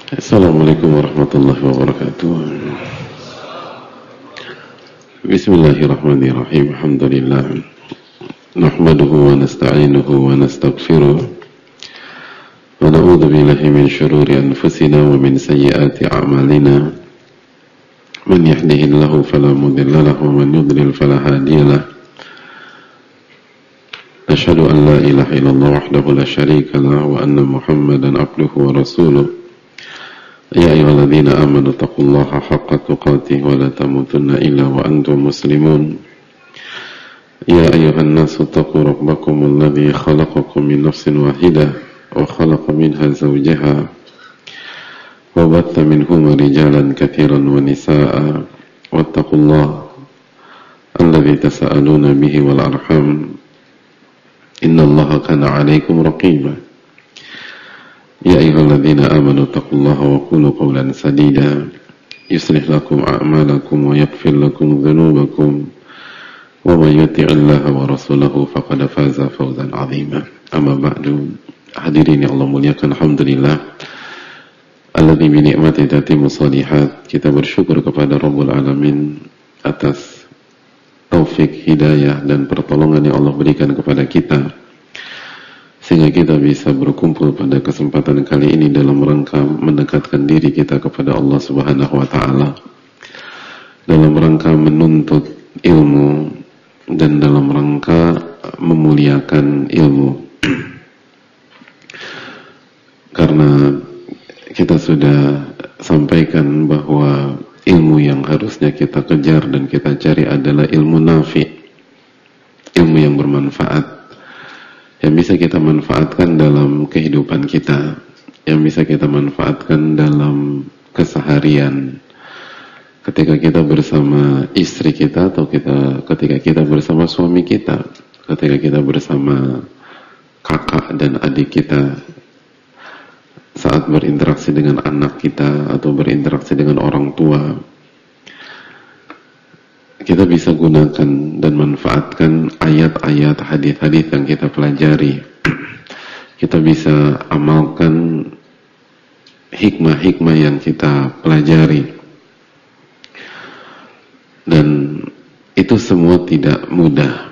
Assalamualaikum warahmatullahi wabarakatuh. Bismillahirrahmanirrahim. Alhamdulillah. Nahmaduhu wa nasta'inuhu wa nastaghfiruh. Wa na'udzu billahi min shururi anfusina wa min sayyiati a'malina. Man yahdihillahu fala mudilla lahu wa man yudlil fala hadiya lahu. Asyhadu an la ilaha illallah wahdahu la syarika lahu wa anna Muhammadan abduhu wa rasuluh. Ya ayyuhalladzina amanu taqullaha haqqa tuqatih wa la tamutunna illa wa antum muslimun. Ya ayyuhan nasu taqu rabbakum alladzi khalaqakum min nafsin wahidah wa khalaqa minha zawjaha wa batha minhuma rijalan katsiran wa nisaa'a wattaqullaha alladzi tasaaluna bihi wal arham innallaha kana 'alaikum raqiba. Ya ayyuhalladzina amanu taqullaha wa qulu qawlan sadida yuslih lakum a'malakum wa yaghfir lakum dhunubakum wa may yuti'illaha wa rasulahu faqad faza fawzan 'azima. Amma ba'du. Hadirin yang Allah muliakan, alhamdulillah alladzi bi ni'mati tatimmu shalihat. Kita bersyukur kepada Rabbul Alamin atas taufik, hidayah dan pertolongan yang Allah berikan kepada kita sehingga kita bisa berkumpul pada kesempatan kali ini dalam rangka mendekatkan diri kita kepada Allah Subhanahu wa ta'ala, dalam rangka menuntut ilmu dan dalam rangka memuliakan ilmu. Karena kita sudah sampaikan bahwa ilmu yang harusnya kita kejar dan kita cari adalah ilmu nafi, ilmu yang bermanfaat, yang bisa kita manfaatkan dalam kehidupan kita, yang bisa kita manfaatkan dalam keseharian ketika kita bersama istri kita, atau ketika kita bersama suami kita, ketika kita bersama kakak dan adik kita, saat berinteraksi dengan anak kita atau berinteraksi dengan orang tua. Kita bisa gunakan dan manfaatkan ayat-ayat, hadis-hadis yang kita pelajari. Kita bisa amalkan hikmah-hikmah yang kita pelajari. Dan itu semua tidak mudah.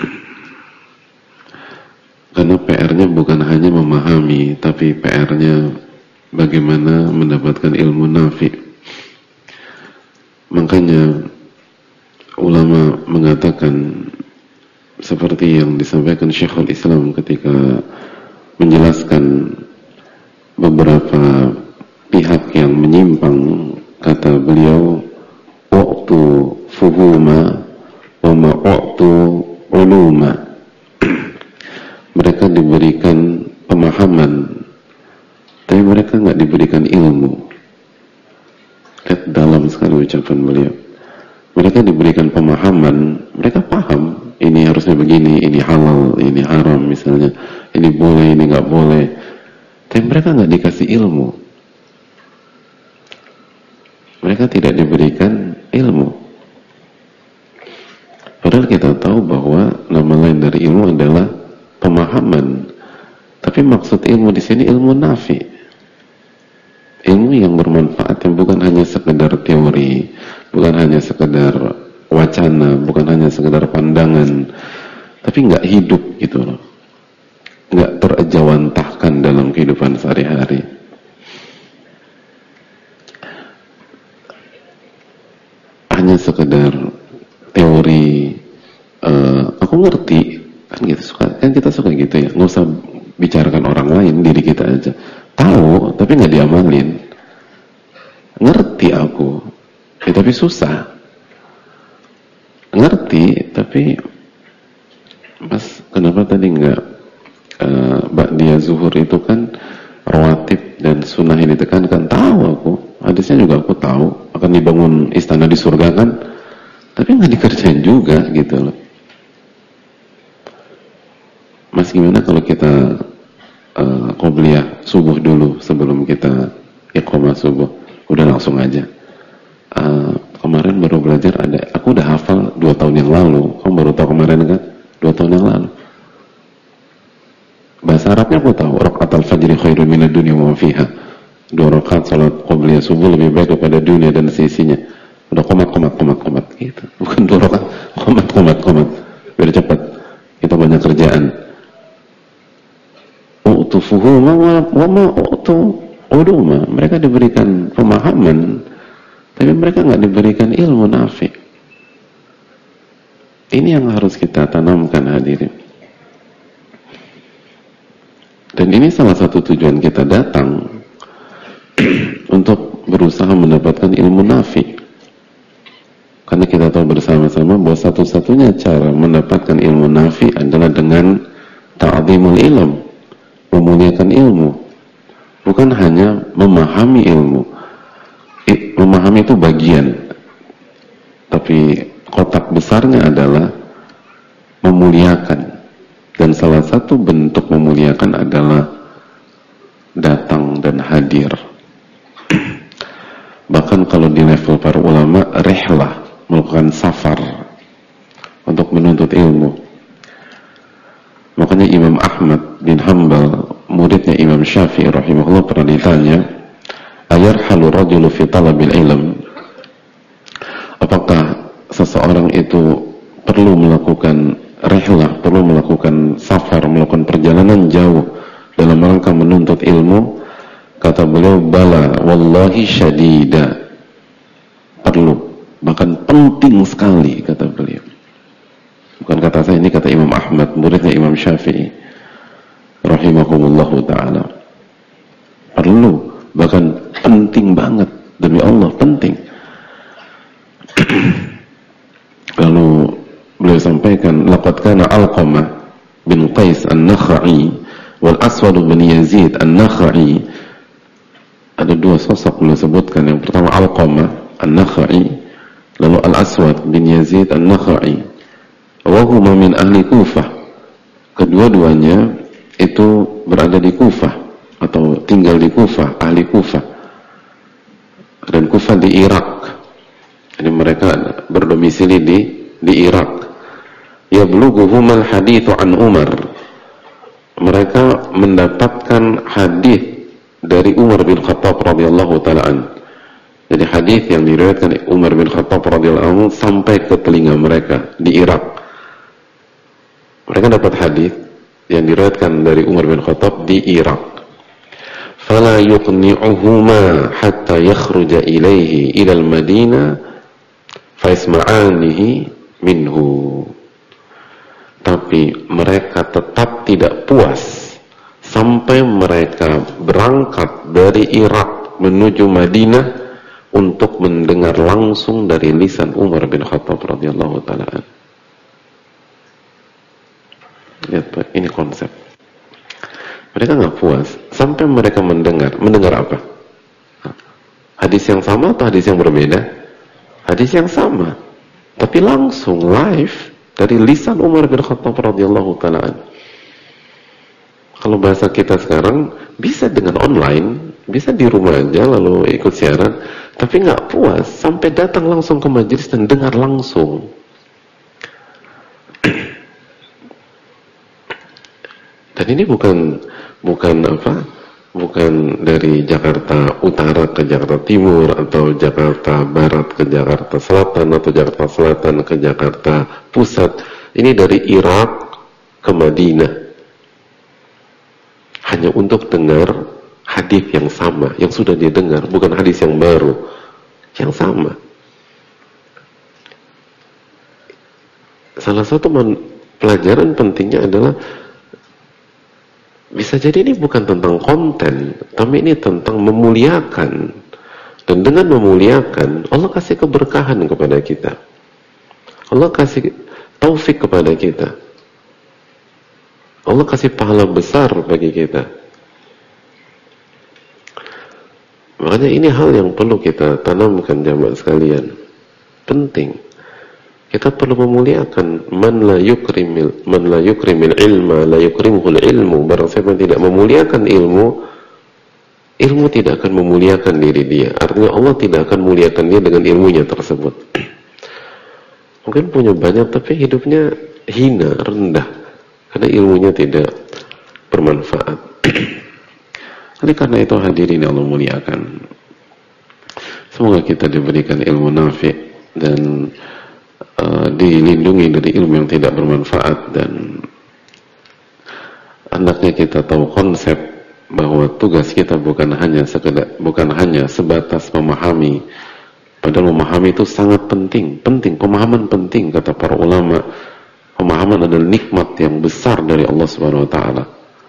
Karena PR-nya bukan hanya memahami, tapi PR-nya bagaimana mendapatkan ilmu nafi. Makanya ulama mengatakan seperti yang disampaikan Syekhul Islam ketika menjelaskan beberapa pihak yang menyimpang. Kata beliau, "U'tu fuhuma wa ma u'tu uluma." Mereka diberikan pemahaman, tapi mereka nggak diberikan ilmu. Lihat dalam sekali ucapan beliau. Mereka diberikan pemahaman, mereka paham ini harusnya begini, ini halal, ini haram misalnya, ini boleh, ini nggak boleh, tapi mereka nggak dikasih ilmu. Mereka tidak diberikan ilmu. Padahal kita tahu bahwa nama lain dari ilmu adalah pemahaman. Tapi maksud ilmu di sini ilmu nafi, ilmu yang bermanfaat, yang bukan hanya sekedar teori, bukan hanya sekedar wacana, bukan hanya sekedar pandangan, tapi nggak hidup gitu loh, nggak terejawantahkan dalam kehidupan sehari-hari. Hanya sekedar teori, aku ngerti, kan gitu, kan kita suka gitu ya, nggak usah bicarakan orang lain, diri kita aja. Tahu, tapi nggak diamalin. Ngerti aku, tapi susah. Ngerti, tapi Mas, kenapa tadi nggak ba'diyah zuhur itu kan rawatib dan sunnah ini ditekankan? Tahu aku, hadisnya juga aku tahu, akan dibangun istana di surga kan, tapi nggak dikerjain juga gitu loh. Mas, gimana kalau kita qobliyah subuh dulu sebelum kita iqamah subuh? Udah langsung aja. Kemarin baru belajar, aku udah hafal 2 tahun yang lalu. Kamu baru tahu kemarin kan? 2 tahun yang lalu. Bahasa Arabnya aku tahu, raqatul fajri khairun minad dunya wa ma fiha. 2 rakaat salat qabliyah subuh lebih baik daripada dunia dan seisinya. Udah komat gitu. Bukan 2 rakaat, komat. Biar cepat. Kita banyak kerjaan. Utufuhuma wa ma uduma. Mereka diberikan pemahaman, tapi mereka nggak diberikan ilmu nafi. Ini yang harus kita tanamkan, hadirin. Dan ini salah satu tujuan kita datang untuk berusaha mendapatkan ilmu nafi. Karena kita tahu bersama-sama bahwa satu-satunya cara mendapatkan ilmu nafi adalah dengan ta'zimul ilm, memuliakan ilmu. Bukan hanya memahami ilmu. Memahami itu bagian. Tapi kotak besarnya adalah memuliakan. Dan salah satu bentuk memuliakan adalah datang dan hadir. Bahkan kalau di level para ulama, rihlah, melakukan safar untuk menuntut ilmu. Makanya Imam Ahmad bin Hanbal, muridnya Imam Syafi'i rahimahullah, pernah ditanya, ayarhalu rajulu fi talabil ilm, apakah seseorang itu perlu melakukan rihlah, perlu melakukan safar, melakukan perjalanan jauh dalam rangka menuntut ilmu? Kata beliau, bala wallahi syadida, perlu, bahkan penting sekali, kata beliau. Bukan kata saya, ini kata Imam Ahmad, muridnya Imam Syafi'i rahimahumullahu ta'ala. Perlu, bahkan penting banget, demi Allah penting. Lalu beliau sampaikan, laqad kana Alqamah bin Qais an-Nakhai wal Aswad bin Yazid an-Nakhai. Ada 2 sosok beliau sebutkan. Yang pertama Alqamah an-Nakhai, lalu Al-Aswad bin Yazid an-Nakhai. Wa huma min ahli Kufah. Kedua-duanya itu berada di Kufah atau tinggal di Kufah, ahli Kufah. Dan Kufah di Irak. Jadi mereka berdomisili di Irak. Yablughuhumal hadithu an Umar. Mereka mendapatkan hadis dari Umar bin Khattab radhiyallahu ta'ala. Jadi hadis yang diriwayatkan Umar bin Khattab radhiyallahu anhu sampai ke telinga mereka di Irak. Mereka dapat hadis yang diriwayatkan dari Umar bin Khattab di Irak. Fala yuqni'uhuma hatta yakhruja ilaihi ila al-Madinah fa yasma'anihi minhu. Tapi mereka tetap tidak puas sampai mereka berangkat dari Irak menuju Madinah untuk mendengar langsung dari lisan Umar bin Khattab radhiyallahu ta'ala. Lihat Pak, ini konsep. Mereka nggak puas sampai mereka mendengar apa? Hadis yang sama atau hadis yang berbeda? Hadis yang sama, tapi langsung live dari lisan Umar bin Khattab radhiyallahu ta'ala. Kalau bahasa kita sekarang, bisa dengan online, bisa di rumah aja lalu ikut siaran, tapi nggak puas sampai datang langsung ke majelis dan dengar langsung. Dan ini bukan dari Jakarta Utara ke Jakarta Timur, atau Jakarta Barat ke Jakarta Selatan, atau Jakarta Selatan ke Jakarta Pusat. Ini dari Irak ke Madinah, hanya untuk dengar hadis yang sama, yang sudah dia dengar, bukan hadis yang baru, yang sama. Salah satu pelajaran pentingnya adalah, bisa jadi ini bukan tentang konten, tapi ini tentang memuliakan. Dan dengan memuliakan, Allah kasih keberkahan kepada kita. Allah kasih taufik kepada kita. Allah kasih pahala besar bagi kita. Makanya ini hal yang perlu kita tanamkan jamaah sekalian. Penting. Kita perlu memuliakan. Man la yukrimil ilma la yukrimuhul ilmu. Barang siapa yang tidak memuliakan ilmu, ilmu tidak akan memuliakan diri dia. Artinya Allah tidak akan memuliakan dia dengan ilmunya tersebut. Mungkin punya banyak tapi hidupnya hina, rendah, karena ilmunya tidak bermanfaat. Oleh karena itu hadirin yang Allah muliakan, semoga kita diberikan ilmu nafi' dan dilindungi dari ilmu yang tidak bermanfaat, dan hendaknya kita tahu konsep bahwa tugas kita bukan hanya sebatas memahami. Padahal memahami itu sangat penting, pemahaman penting. Kata para ulama, pemahaman adalah nikmat yang besar dari Allah Subhanahu wa taala.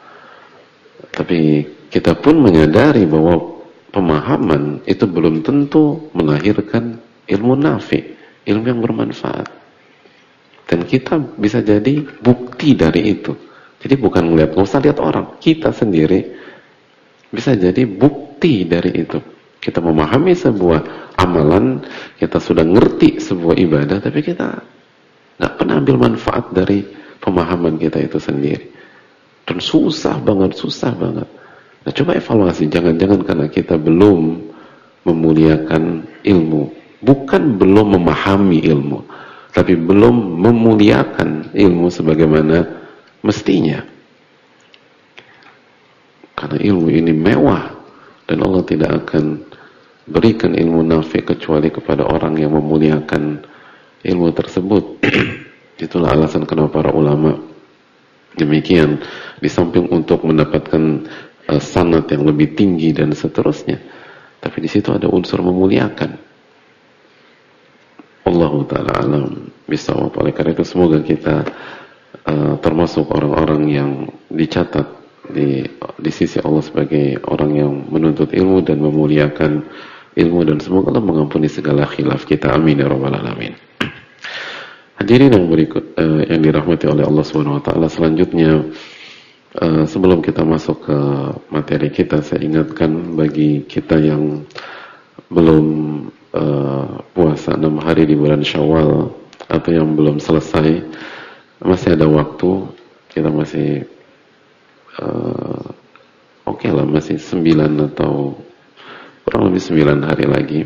Tapi kita pun menyadari bahwa pemahaman itu belum tentu melahirkan ilmu nafi', ilmu yang bermanfaat. Dan kita bisa jadi bukti dari itu. Jadi bukan melihat, nggak usah lihat orang, kita sendiri bisa jadi bukti dari itu. Kita memahami sebuah amalan, kita sudah ngerti sebuah ibadah, tapi kita nggak pernah ambil manfaat dari pemahaman kita itu sendiri. Dan susah banget. Nah, coba evaluasi, jangan-jangan karena kita belum memuliakan ilmu, bukan belum memahami ilmu, tapi belum memuliakan ilmu sebagaimana mestinya. Karena ilmu ini mewah, dan Allah tidak akan berikan ilmu nafi' kecuali kepada orang yang memuliakan ilmu tersebut. Itulah alasan kenapa para ulama demikian, di samping untuk mendapatkan sanad yang lebih tinggi dan seterusnya, tapi di situ ada unsur memuliakan. Allahu ta'ala alam bisawab. Oleh karena itu semoga kita termasuk orang-orang yang dicatat di sisi Allah sebagai orang yang menuntut ilmu dan memuliakan ilmu, dan semoga Allah mengampuni segala khilaf kita, amin ya rabbal alamin. Hadirin yang berikut yang dirahmati oleh Allah Subhanahu wa taala, selanjutnya sebelum kita masuk ke materi kita, saya ingatkan bagi kita yang belum puasa 6 hari di bulan Syawal atau yang belum selesai, masih ada waktu. Kita masih oke lah, masih 9 atau kurang lebih 9 hari lagi.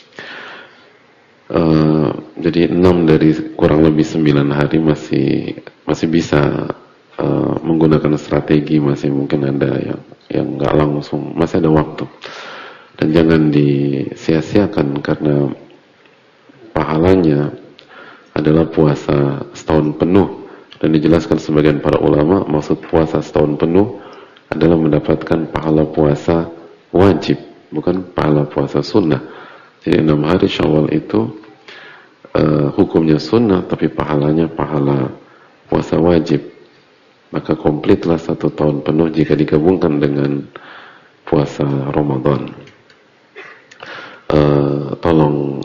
Jadi 6 dari kurang lebih 9 hari masih bisa menggunakan strategi, masih mungkin ada yang nggak langsung, masih ada waktu. Dan jangan disia-siakan, karena pahalanya adalah puasa setahun penuh. Dan dijelaskan sebagian para ulama, maksud puasa setahun penuh adalah mendapatkan pahala puasa wajib, bukan pahala puasa sunnah. Jadi 6 hari Syawal itu hukumnya sunnah, tapi pahalanya pahala puasa wajib. Maka komplitlah 1 tahun penuh jika digabungkan dengan puasa Ramadan. Tolong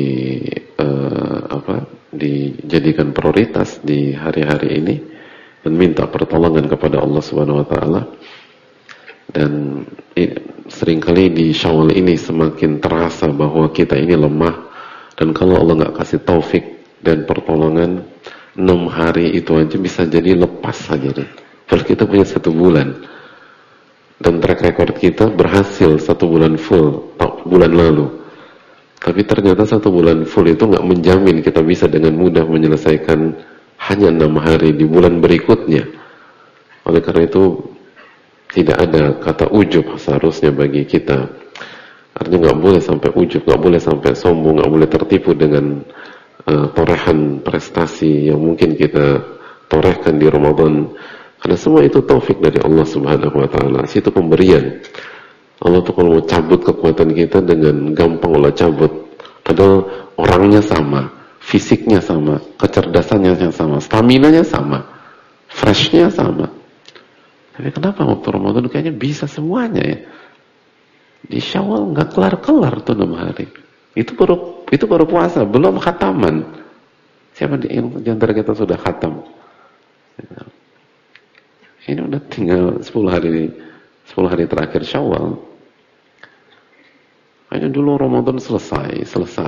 dijadikan prioritas di hari-hari ini dan minta pertolongan kepada Allah Subhanahu wa taala. Dan seringkali di Syawal ini semakin terasa bahwa kita ini lemah, dan kalau Allah nggak kasih taufik dan pertolongan, 6 hari itu aja bisa jadi lepas saja deh. Kalau kita punya 1 bulan, dan track record kita berhasil 1 bulan full bulan lalu, tapi ternyata 1 bulan full itu nggak menjamin kita bisa dengan mudah menyelesaikan hanya 6 hari di bulan berikutnya. Oleh karena itu tidak ada kata ujub seharusnya bagi kita. Artinya nggak boleh sampai ujub, nggak boleh sampai sombong, nggak boleh tertipu dengan torehan prestasi yang mungkin kita torehkan di Ramadan. Karena semua itu taufik dari Allah Subhanahu wa taala. Itu pemberian. Allah tuh kalau mau cabut kekuatan kita dengan gampang Allah cabut. Padahal orangnya sama, fisiknya sama, kecerdasannya sama, staminanya sama, freshnya sama. Tapi kenapa waktu Ramadan kayaknya bisa semuanya ya? Di Syawal nggak kelar-kelar tuh 6 hari. Itu baru puasa, belum khataman. Siapa di antara kita sudah khatam? Ini udah tinggal 10 hari terakhir Syawal. Hanya dulu Ramadan selesai.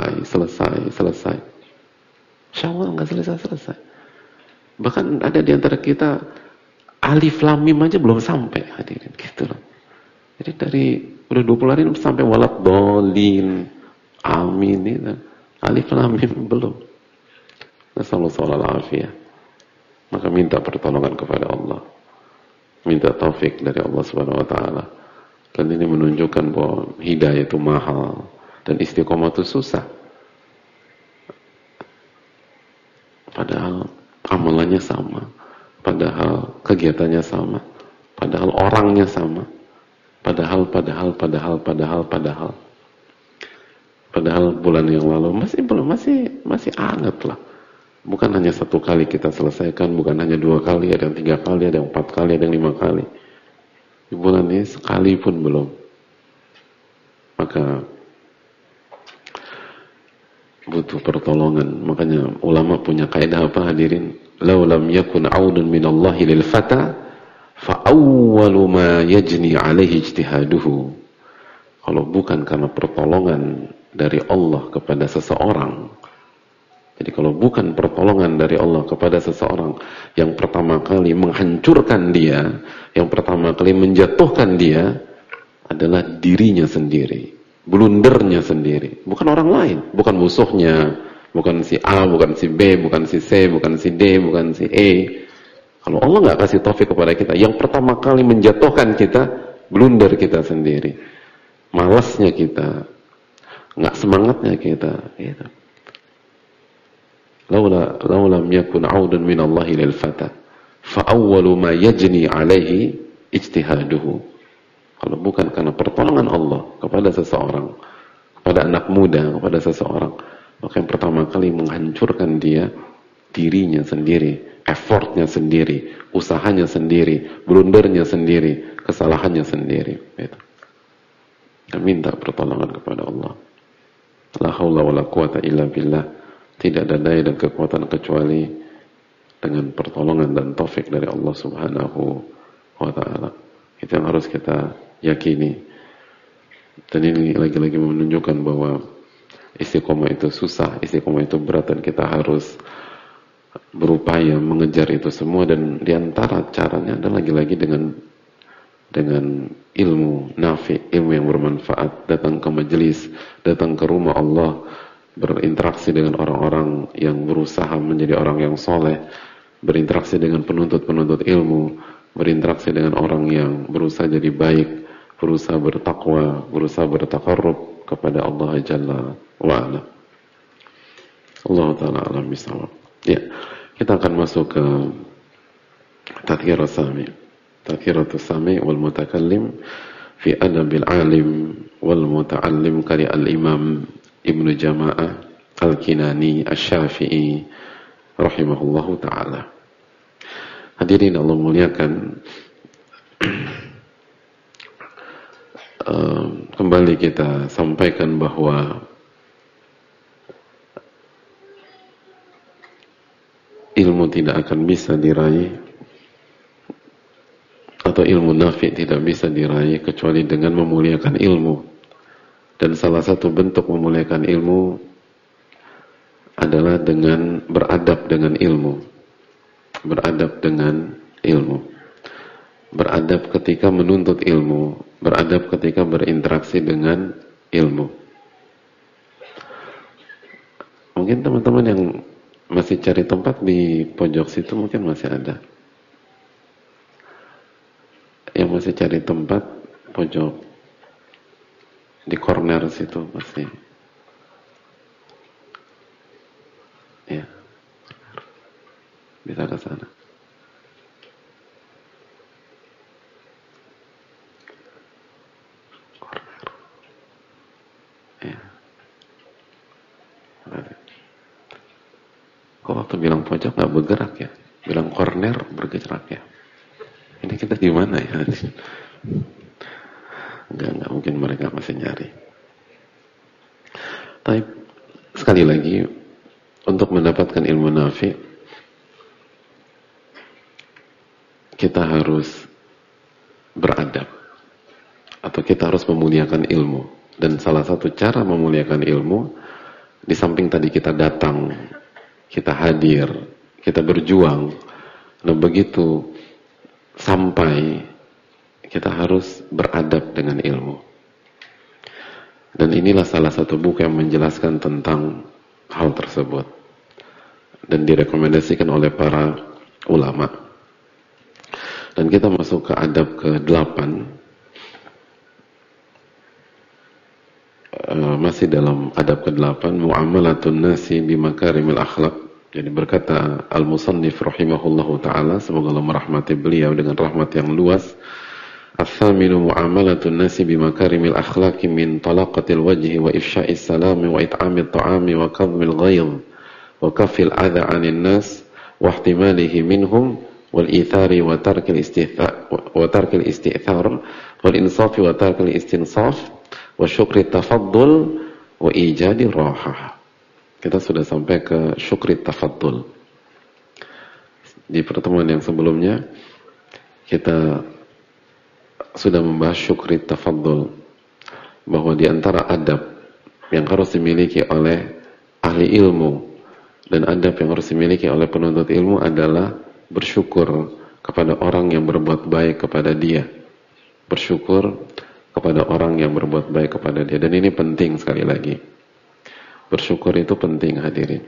Syawal nggak selesai. Bahkan ada di antara kita alif lam mim aja belum sampai, hadirin, gitu loh. Jadi dari udah 20 hari sampai walad dolin, amin, itu alif lam mim belum. Nasallallahu alaihi. Maka minta pertolongan kepada Allah, minta taufik dari Allah Subhanahu wa taala. Dan ini menunjukkan bahwa hidayah itu mahal dan istiqomah itu susah. Padahal amalannya sama, padahal kegiatannya sama, padahal orangnya sama, padahal bulan yang lalu masih anget lah. Bukan hanya 1 kali kita selesaikan, bukan hanya 2 kali, ada yang 3 kali, ada yang 4 kali, ada yang 5 kali. Di bulan ini sekali pun belum. Maka butuh pertolongan. Makanya ulama punya kaidah apa hadirin? Lau lam yakun aunun minallahi lil fata fa awwalu ma yajni alaihi ijtihaduhu. Kalau bukan karena pertolongan dari Allah kepada seseorang, jadi kalau bukan pertolongan dari Allah kepada seseorang, yang pertama kali menghancurkan dia, yang pertama kali menjatuhkan dia adalah dirinya sendiri, blundernya sendiri, bukan orang lain, bukan musuhnya, bukan si A, bukan si B, bukan si C, bukan si D, bukan si E. Kalau Allah nggak kasih taufik kepada kita, yang pertama kali menjatuhkan kita, blunder kita sendiri, malasnya kita, nggak semangatnya kita, gitu. Laulam yakun audun minallahi lil fata fa awwalu ma yajni alaihi ijtihaduhu. Kalau bukan karena pertolongan Allah kepada seseorang, kepada anak muda, kepada seseorang, maka yang pertama kali menghancurkan dia dirinya sendiri, effortnya sendiri, usahanya sendiri, blundernya sendiri, kesalahannya sendiri, gitu. Dan minta pertolongan kepada Allah. La haula wala quwata illa billah. Tidak ada daya dan kekuatan kecuali dengan pertolongan dan taufik dari Allah Subhanahu wa ta'ala. Itu yang harus kita yakini. Dan ini lagi-lagi menunjukkan bahwa istiqomah itu susah, istiqomah itu berat, dan kita harus berupaya mengejar itu semua. Dan diantara caranya adalah lagi-lagi dengan ilmu nafi, ilmu yang bermanfaat, datang ke majelis, datang ke rumah Allah, berinteraksi dengan orang-orang yang berusaha menjadi orang yang soleh, berinteraksi dengan penuntut-penuntut ilmu, berinteraksi dengan orang yang berusaha jadi baik, berusaha bertakwa, berusaha bertakarrub kepada Allah Jalla wa'ala. Allah Ta'ala alam bisawab. Ya, kita akan masuk ke Tadhkiratus Sami. Tadhkiratus Sami wal Mutakallim fi Adabil Alim wal Muta'allim karya Al-Imam Ibnu Jama'ah Al-Kinani Asy-Syafi'i rahimahullahu ta'ala. Hadirin Allah muliakan, kembali kita sampaikan bahwa ilmu tidak akan bisa diraih, atau ilmu nafi tidak bisa diraih kecuali dengan memuliakan ilmu. Dan salah satu bentuk memuliakan ilmu adalah dengan beradab dengan ilmu. Beradab dengan ilmu. Beradab ketika menuntut ilmu. Beradab ketika berinteraksi dengan ilmu. Mungkin teman-teman yang masih cari tempat di pojok situ mungkin masih ada. Yang masih cari tempat pojok di corner situ pasti. Ya. Bisa ke sana. Corner. Ya. Kok waktu bilang pojok nggak bergerak ya? Bilang corner bergerak ya? Ini kita di mana ya? Enggak mungkin mereka masih nyari. Tapi sekali lagi, untuk mendapatkan ilmu nafi, kita harus beradab, atau kita harus memuliakan ilmu. Dan salah satu cara memuliakan ilmu, di samping tadi kita datang, kita hadir, kita berjuang, nah begitu sampai, kita harus beradab dengan ilmu. Dan inilah salah satu buku yang menjelaskan tentang hal tersebut, dan direkomendasikan oleh para ulama. Dan kita masuk ke adab ke-8. masih dalam adab ke-8, muamalatun nasi bimakarimil akhlak. Jadi berkata al-musannif rahimahullahu ta'ala, semoga Allah merahmati beliau dengan rahmat yang luas, ats-tsaminu muamalatun nasi bimakarimil akhlaqi min talaqatil wajhi wa ifsya'is salami wa it'amit ta'ami wa kadhmil ghayz wa kafil adha 'anil nas wa ihtimalihi minhum wal ithari wa tarkil istithar wal insafi wa tarkil istinsaf wa syukri tafaddul wa ijadi rahah. Kita sudah sampai ke syukri tafaddul. Di pertemuan yang sebelumnya kita sudah membahas syukri tafaddul, bahwa di antara adab yang harus dimiliki oleh ahli ilmu dan adab yang harus dimiliki oleh penuntut ilmu adalah bersyukur kepada orang yang berbuat baik kepada dia. Bersyukur kepada orang yang berbuat baik kepada dia. Dan ini penting sekali lagi. Bersyukur itu penting, hadirin.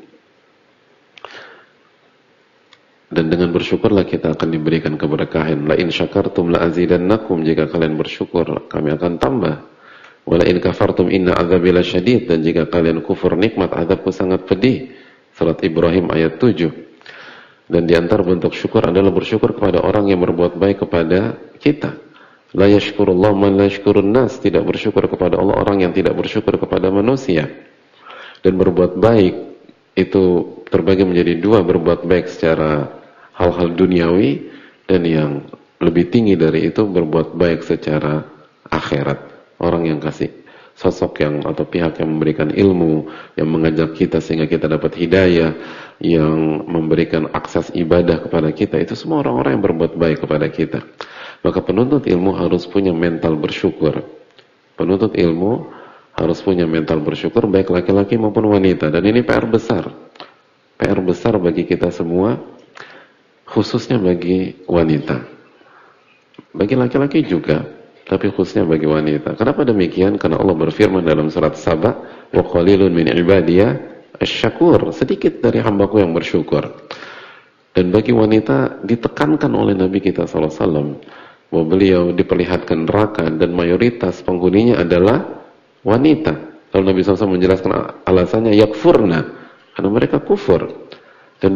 Dan dengan bersyukurlah kita akan diberikan keberkahan. La in syakartum la azidannakum, jika kalian bersyukur kami akan tambah. Wa la in kafartum inna adzabi lasyadid, dan jika kalian kufur nikmat azabku sangat pedih. Surat Ibrahim ayat 7. Dan di antara bentuk syukur adalah bersyukur kepada orang yang berbuat baik kepada kita. La yashkurullah man la yashkurun nas, tidak bersyukur kepada Allah orang yang tidak bersyukur kepada manusia. Dan berbuat baik itu terbagi menjadi dua, berbuat baik secara hal-hal duniawi, dan yang lebih tinggi dari itu berbuat baik secara akhirat. Orang yang kasih sosok yang atau pihak yang memberikan ilmu, yang mengajak kita sehingga kita dapat hidayah, yang memberikan akses ibadah kepada kita, itu semua orang-orang yang berbuat baik kepada kita. Maka penuntut ilmu harus punya mental bersyukur. Penuntut ilmu harus punya mental bersyukur, baik laki-laki maupun wanita. Dan ini PR besar. PR besar bagi kita semua, khususnya bagi wanita. Bagi laki-laki juga, tapi khususnya bagi wanita. Kenapa demikian? Karena Allah berfirman dalam surat Saba, wa qalilun min ibadiyya asy-syakur, sedikit dari hambaku yang bersyukur. Dan bagi wanita ditekankan oleh Nabi kita SAW bahwa beliau diperlihatkan neraka dan mayoritas penghuninya adalah wanita. Lalu Nabi SAW menjelaskan alasannya, yakfurna, karena mereka kufur. Dan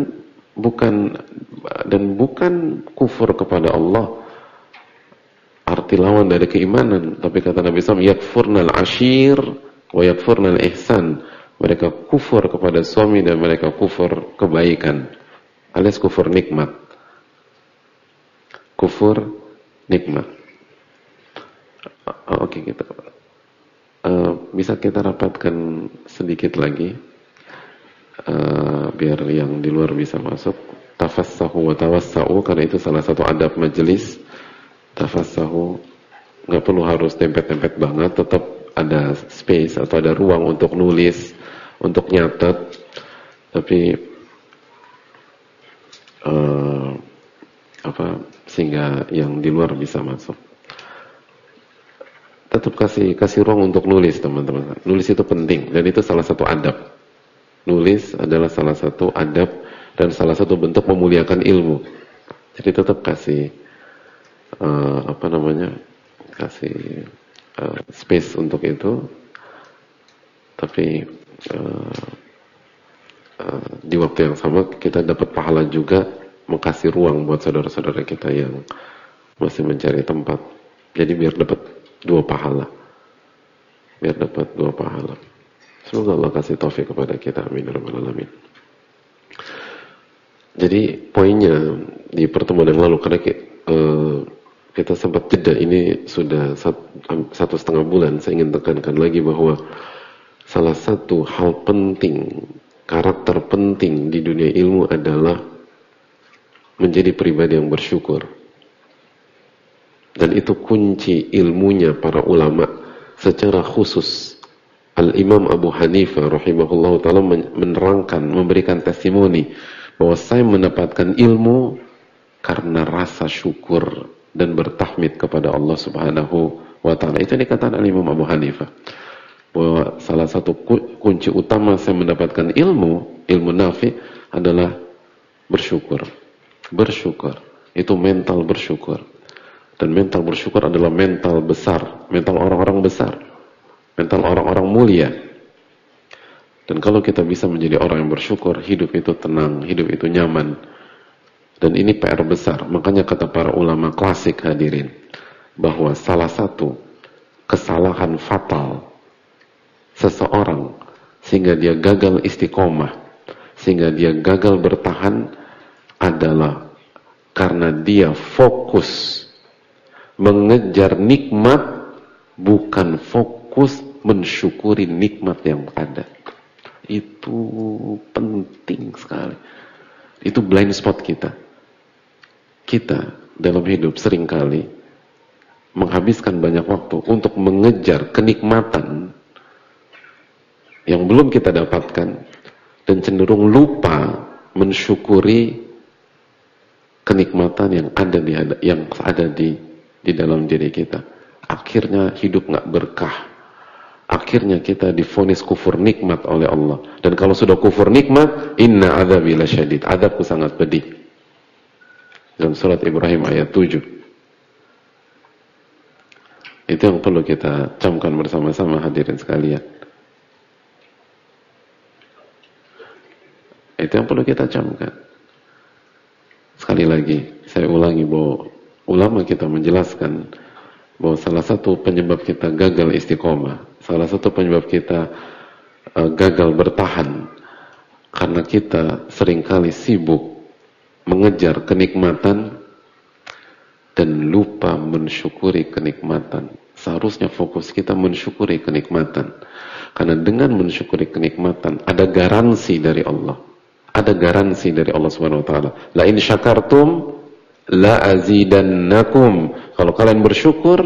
bukan kufur kepada Allah arti lawan dari keimanan, tapi kata Nabi SAW, yakfurnal ashir wa yakfurnal ihsan. Mereka kufur kepada suami dan mereka kufur kebaikan, alias kufur nikmat. Kufur nikmat. Oke, kita bisa kita rapatkan sedikit lagi biar yang di luar bisa masuk. Tafassahu wa tawassau, karena itu salah satu adab majelis. Tafassahu, nggak perlu harus tempet-tempet banget, tetap ada space atau ada ruang untuk nulis, untuk nyatet, tapi sehingga yang di luar bisa masuk. Tetap kasih ruang untuk nulis, teman-teman. Nulis itu penting dan itu salah satu adab. Nulis adalah salah satu adab dan salah satu bentuk memuliakan ilmu. Jadi tetap kasih space untuk itu, tapi di waktu yang sama kita dapat pahala juga mengkasih ruang buat saudara-saudara kita yang masih mencari tempat. Jadi biar dapat dua pahala. Semoga Allah kasih taufik kepada kita, amin ya rabbal alamin. Jadi poinnya di pertemuan yang lalu, karena kita sempat jeda, ini sudah 1,5 bulan, saya ingin tekankan lagi bahwa salah satu hal penting, karakter penting di dunia ilmu adalah menjadi pribadi yang bersyukur. Dan itu kunci ilmunya para ulama. Secara khusus Al-Imam Abu Hanifah rahimahullah ta'ala menerangkan, memberikan testimoni bahwa saya mendapatkan ilmu karena rasa syukur dan bertahmid kepada Allah subhanahu wa ta'ala. Itu yang dikatakan Al-Imam Abu Hanifah, bahwa salah satu kunci utama saya mendapatkan ilmu nafi adalah bersyukur. Itu mental bersyukur. Dan mental bersyukur adalah mental besar, mental orang-orang besar. mental orang-orang mulia. Dan kalau kita bisa menjadi orang yang bersyukur, hidup itu tenang, hidup itu nyaman. Dan ini PR besar. Makanya kata para ulama klasik hadirin, bahwa salah satu kesalahan fatal seseorang sehingga dia gagal istiqomah, sehingga dia gagal bertahan adalah karena dia fokus mengejar nikmat, bukan fokus mensyukuri nikmat yang ada. Itu penting sekali. Itu blind spot kita. Kita dalam hidup seringkali menghabiskan banyak waktu untuk mengejar kenikmatan yang belum kita dapatkan dan cenderung lupa mensyukuri kenikmatan yang ada di dalam diri kita. Akhirnya hidup nggak berkah. Akhirnya kita divonis kufur nikmat oleh Allah. Dan kalau sudah kufur nikmat, inna adzabi lasyadid. Adabku sangat pedih. Dalam surat Ibrahim ayat 7. Itu yang perlu kita camkan bersama-sama hadirin sekalian. Itu yang perlu kita camkan. Sekali lagi, saya ulangi bahwa ulama kita menjelaskan bahwa salah satu penyebab kita gagal istiqomah, salah satu penyebab kita gagal bertahan, karena kita seringkali sibuk mengejar kenikmatan dan lupa mensyukuri kenikmatan. Seharusnya fokus kita mensyukuri kenikmatan. Karena dengan mensyukuri kenikmatan ada garansi dari Allah. Ada garansi dari Allah Subhanahu wa taala. La in syakartum la azidannakum. Kalau kalian bersyukur,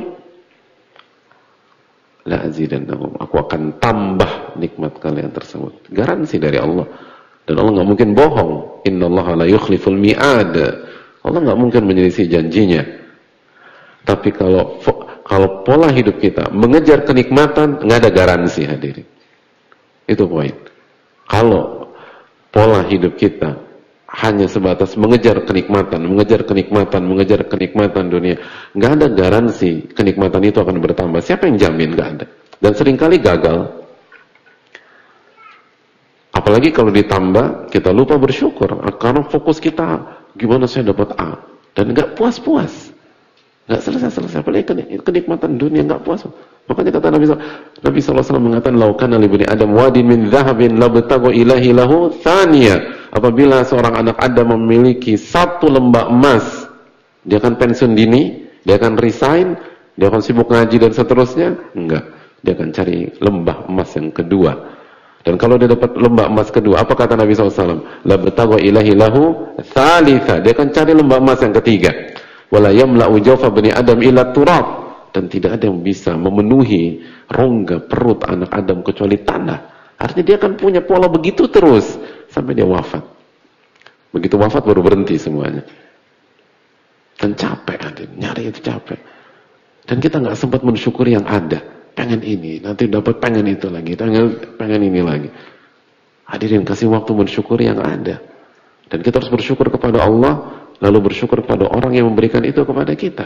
la azidannakum. Aku akan tambah nikmat kalian tersebut. Garansi dari Allah. Dan Allah nggak mungkin bohong. Innallaha la yukhliful mi'ad. Allah nggak mungkin menyelisih janjinya. Tapi kalau pola hidup kita mengejar kenikmatan, nggak ada garansi hadirin. Itu poin. Kalau pola hidup kita hanya sebatas mengejar kenikmatan dunia, nggak ada garansi kenikmatan itu akan bertambah. Siapa yang jamin? Nggak ada. Dan seringkali gagal. Apalagi kalau ditambah, kita lupa bersyukur. Karena fokus kita, gimana saya dapat A. Dan nggak puas-puas. Nggak selesai-selesai. Apalagi kenikmatan dunia nggak puas. Makanya kata Nabi SAW mengatakan, "Lau kana li bani Adam wadin min dhahabin labtagha ilahi lahu thaniya." Apabila seorang anak Adam memiliki satu lembah emas, dia akan pensiun dini, dia akan resign, dia akan sibuk ngaji dan seterusnya? Enggak. Dia akan cari lembah emas yang kedua. Dan kalau dia dapat lembah emas kedua, apa kata Nabi SAW? Labtagha ilahi lahu thalitha. Dia akan cari lembah emas yang ketiga. Wala yamla'u jawfa bani Adam illa turab. Dan tidak ada yang bisa memenuhi rongga perut anak Adam kecuali tanah. Artinya dia akan punya pola begitu terus sampai dia wafat. Begitu wafat baru berhenti semuanya. Dan capek, nyari itu capek. Dan kita nggak sempat mensyukuri yang ada. Pengen ini, nanti dapat pengen itu lagi, pengen ini lagi. Hadirin, kasih waktu mensyukuri yang ada. Dan kita harus bersyukur kepada Allah, lalu bersyukur kepada orang yang memberikan itu kepada kita.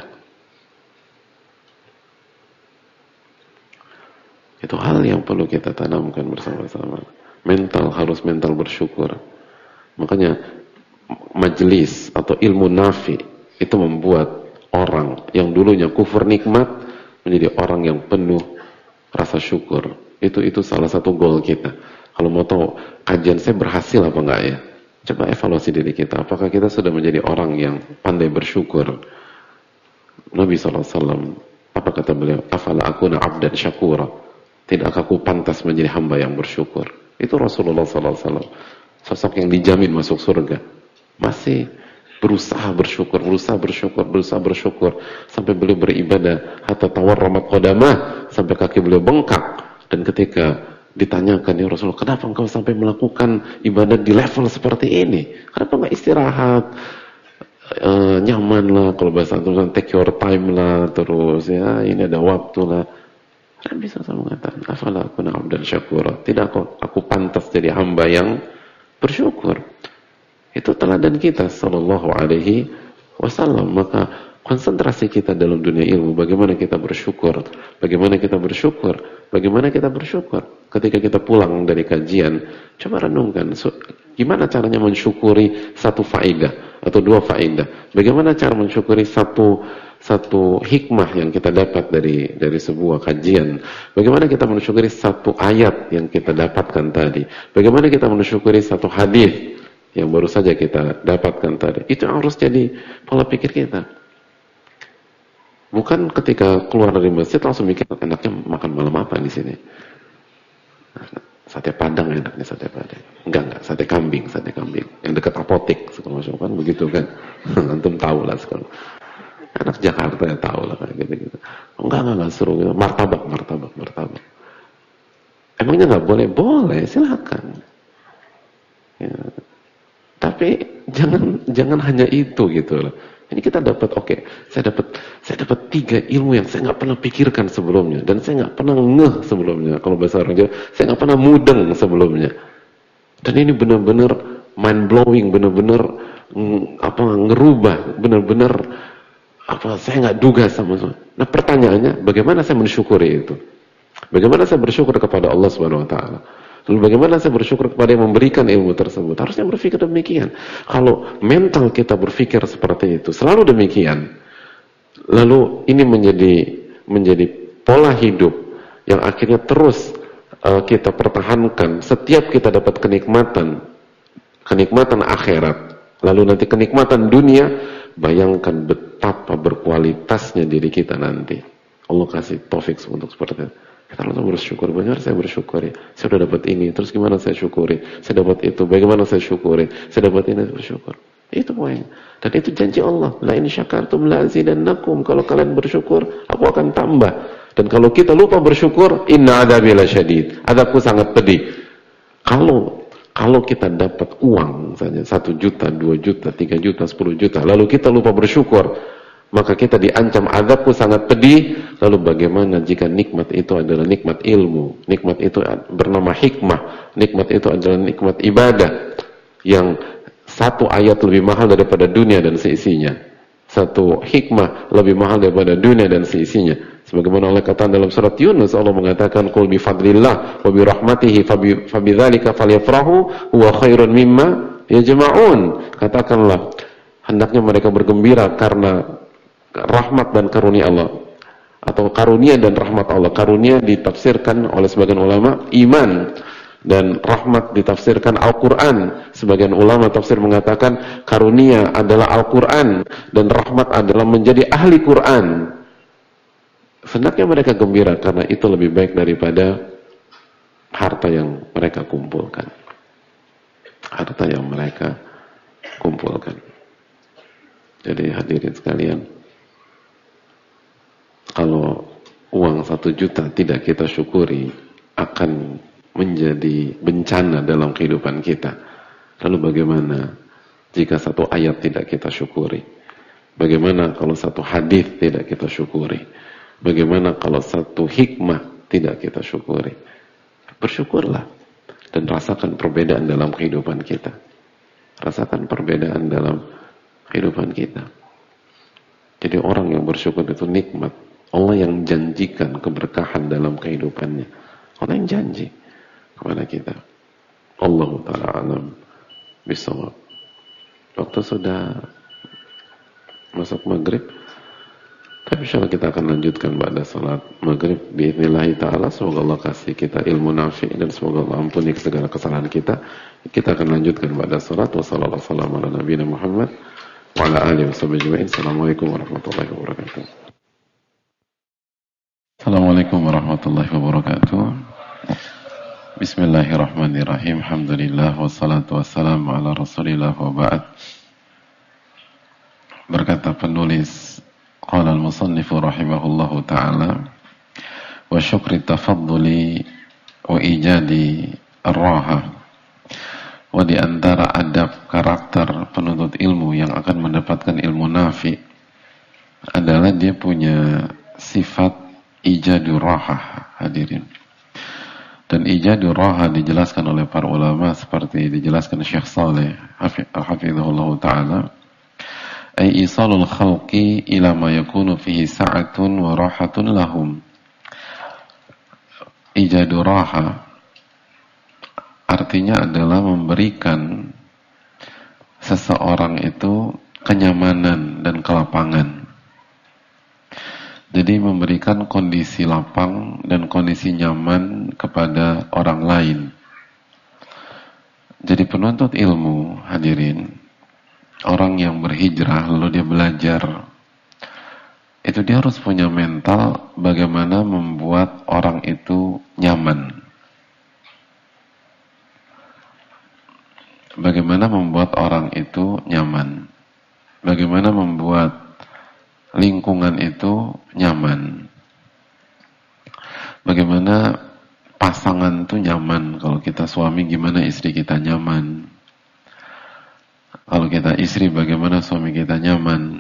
Itu hal yang perlu kita tanamkan bersama-sama. Harus mental bersyukur. Makanya majelis atau ilmu nafi itu membuat orang yang dulunya kufur nikmat menjadi orang yang penuh rasa syukur. Itu salah satu goal kita. Kalau mau tahu kajian saya berhasil apa enggak ya, coba evaluasi diri kita. Apakah kita sudah menjadi orang yang pandai bersyukur? Nabi SAW, apa kata beliau? Afala akuna abdan syakura. Tidakkah aku pantas menjadi hamba yang bersyukur? Itu Rasulullah SAW, sosok yang dijamin masuk surga. Masih berusaha bersyukur sampai beliau beribadah hatta tawarramat qadamah, sampai kaki beliau bengkak. Dan ketika ditanyakan, ya Rasulullah, kenapa engkau sampai melakukan ibadah di level seperti ini? Kenapa enggak istirahat? Nyaman lah, kalau bahasa Arab take your time lah, terus ya ini ada waktu lah. Nabi SAW mengatakan, afala akuna abdan syakura. Tidak, aku pantas jadi hamba yang bersyukur. Itu teladan kita sallallahu alaihi wasallam. Maka konsentrasi kita dalam dunia ilmu, bagaimana kita bersyukur Bagaimana kita bersyukur ketika kita pulang dari kajian? Coba renungkan, gimana caranya mensyukuri satu faedah atau dua faedah? Bagaimana cara mensyukuri satu hikmah yang kita dapat dari sebuah kajian? Bagaimana kita mensyukuri satu ayat yang kita dapatkan tadi? Bagaimana kita mensyukuri satu hadis yang baru saja kita dapatkan tadi? Itu harus jadi pola pikir kita. Bukan ketika keluar dari masjid langsung mikir enaknya makan malam apa di sini. Sate Padang enaknya sate Padang. Enggak, sate kambing. Yang dekat apotek, sekolah kan begitu kan. Antum tahu lah sekarang. Anak Jakarta ya tahu lah kayak gitu. Enggak seru gitu. Martabak. Emangnya enggak boleh? Boleh, silakan. Ya. Tapi jangan hanya itu gitu loh. Ini kita dapat saya dapat 3 ilmu yang saya nggak pernah pikirkan sebelumnya dan saya nggak pernah ngeh sebelumnya. Kalau bahasa orang Jawa, saya nggak pernah mudeng sebelumnya. Dan ini benar-benar mind blowing, benar-benar ngerubah, benar-benar saya nggak duga sama sekali. Nah, pertanyaannya, bagaimana saya mensyukuri itu? Bagaimana saya bersyukur kepada Allah Subhanahu wa taala? Lalu bagaimana saya bersyukur kepada yang memberikan ilmu tersebut? Harusnya berpikir demikian. Kalau mental kita berpikir seperti itu, selalu demikian. Lalu ini menjadi pola hidup yang akhirnya terus kita pertahankan. Setiap kita dapat kenikmatan akhirat, lalu nanti kenikmatan dunia, bayangkan betapa berkualitasnya diri kita nanti. Allah kasih taufik untuk seperti itu. Kita harus bersyukur. Bagaimana saya bersyukuri? Saya sudah dapat ini, terus gimana saya syukuri? Saya dapat itu, bagaimana saya syukuri? Saya dapat ini, bersyukur. Itu poin. Dan itu janji Allah. La in syakartum la azidannakum. Kalau kalian bersyukur, aku akan tambah. Dan kalau kita lupa bersyukur, inna adzabi lasyadid. Azabku sangat pedih. Kalau kita dapat uang saja 1 juta, 2 juta, 3 juta, 10 juta, lalu kita lupa bersyukur, maka kita diancam azabku sangat pedih. Lalu bagaimana jika nikmat itu adalah nikmat ilmu, nikmat itu bernama hikmah, nikmat itu adalah nikmat ibadah, yang 1 ayat lebih mahal daripada dunia dan seisinya, 1 hikmah lebih mahal daripada dunia dan seisinya. Sebagaimana Allah katakan dalam surat Yunus, Allah mengatakan qul bi fadlillah wa bi rahmatihi fabidzalika falyafrahu huwa khairun mimma yajma'un. Katakanlah, hendaknya mereka bergembira karena rahmat dan karunia Allah, atau karunia dan rahmat Allah. Karunia ditafsirkan oleh sebagian ulama iman, dan rahmat ditafsirkan Al-Quran. Sebagian ulama tafsir mengatakan karunia adalah Al-Quran dan rahmat adalah menjadi ahli Quran. Hendaknya mereka gembira karena itu lebih baik daripada harta yang mereka kumpulkan. Jadi hadirin sekalian, kalau uang 1 juta tidak kita syukuri, akan menjadi bencana dalam kehidupan kita. Lalu bagaimana jika 1 ayat tidak kita syukuri? Bagaimana kalau 1 hadis tidak kita syukuri? Bagaimana kalau 1 hikmah tidak kita syukuri? Bersyukurlah dan rasakan perbedaan dalam kehidupan kita. Rasakan perbedaan dalam kehidupan kita. Jadi orang yang bersyukur itu nikmat. Allah yang janjikan keberkahan dalam kehidupannya. Allah yang janji kepada kita. Allah Ta'ala alam bisawab. Waktu sudah masuk maghrib, tapi insyaallah kita akan lanjutkan pada salat maghrib biidznillah ta'ala. Semoga Allah kasih kita ilmu nafi' dan semoga Allah ampuni segala kesalahan kita. Kita akan lanjutkan pada salat. Wassalamualaikum ala nabiyina Muhammad wa ala alihi washabbihi. Assalamualaikum warahmatullahi wabarakatuh. Assalamualaikum warahmatullahi wabarakatuh. Bismillahirrahmanirrahim. Alhamdulillah wassalatu wassalamu ala Rasulillah wa ba'd. Berkata penulis, qala al-musannifu rahimahullahu ta'ala, wa syukri tafadduli wa ijadi ar-raha. Wa di antara adab karakter penuntut ilmu yang akan mendapatkan ilmu nafi adalah dia punya sifat ijadur raha, hadirin. Dan ijadur raha dijelaskan oleh para ulama seperti dijelaskan Syekh Saleh hafizahullah ta'ala, ay isalul khalqi ila ma yakunu fihi sa'atun wa rahatun lahum. ijadu raha artinya adalah memberikan seseorang itu kenyamanan dan kelapangan. Jadi memberikan kondisi lapang dan kondisi nyaman kepada orang lain. Jadi penuntut ilmu, hadirin, orang yang berhijrah lalu dia belajar, itu dia harus punya mental bagaimana membuat orang itu nyaman. Bagaimana membuat orang itu nyaman. Bagaimana membuat lingkungan itu nyaman. Bagaimana pasangan itu nyaman. Kalau kita suami, gimana istri kita nyaman. Kalau kita istri, bagaimana suami kita nyaman.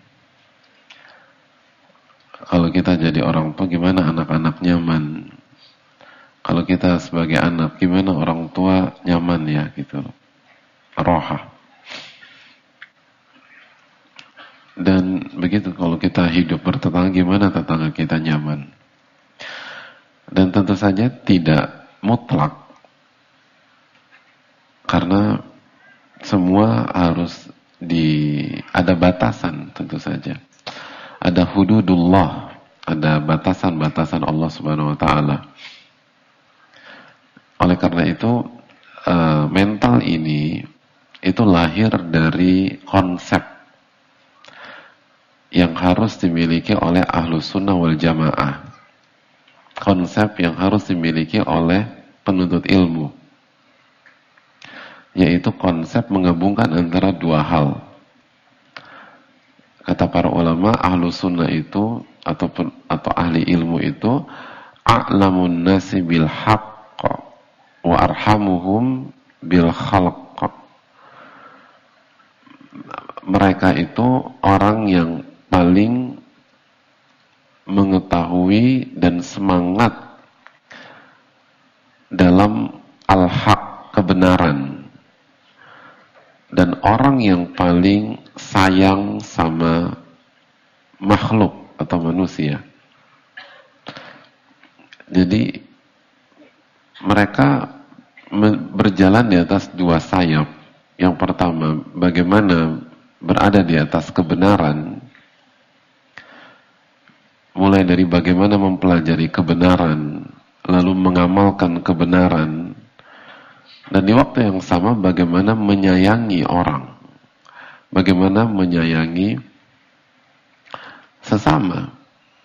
Kalau kita jadi orang tua, gimana anak-anak nyaman. Kalau kita sebagai anak, gimana orang tua nyaman ya, gitu loh. Roha. Dan begitu kalau kita hidup bertetangga, gimana tetangga kita nyaman. Dan tentu saja tidak mutlak, karena semua harus ada batasan, tentu saja. Ada hududullah, ada batasan-batasan Allah Subhanahu wa Ta'ala. Oleh karena itu, mental ini itu lahir dari konsep yang harus dimiliki oleh Ahlus Sunnah wal Jamaah. Konsep yang harus dimiliki oleh penuntut ilmu, yaitu konsep menggabungkan antara dua hal. Kata para ulama, Ahlus Sunnah itu atau ahli ilmu itu a'lamun nasi bil haqq wa arhamuhum bil khalq. Mereka itu orang yang paling mengetahui dan semangat dalam al-haq, kebenaran, dan orang yang paling sayang sama makhluk atau manusia. Jadi mereka berjalan di atas dua sayap. Yang pertama, bagaimana berada di atas kebenaran, mulai dari bagaimana mempelajari kebenaran, lalu mengamalkan kebenaran, dan di waktu yang sama bagaimana menyayangi orang, bagaimana menyayangi sesama.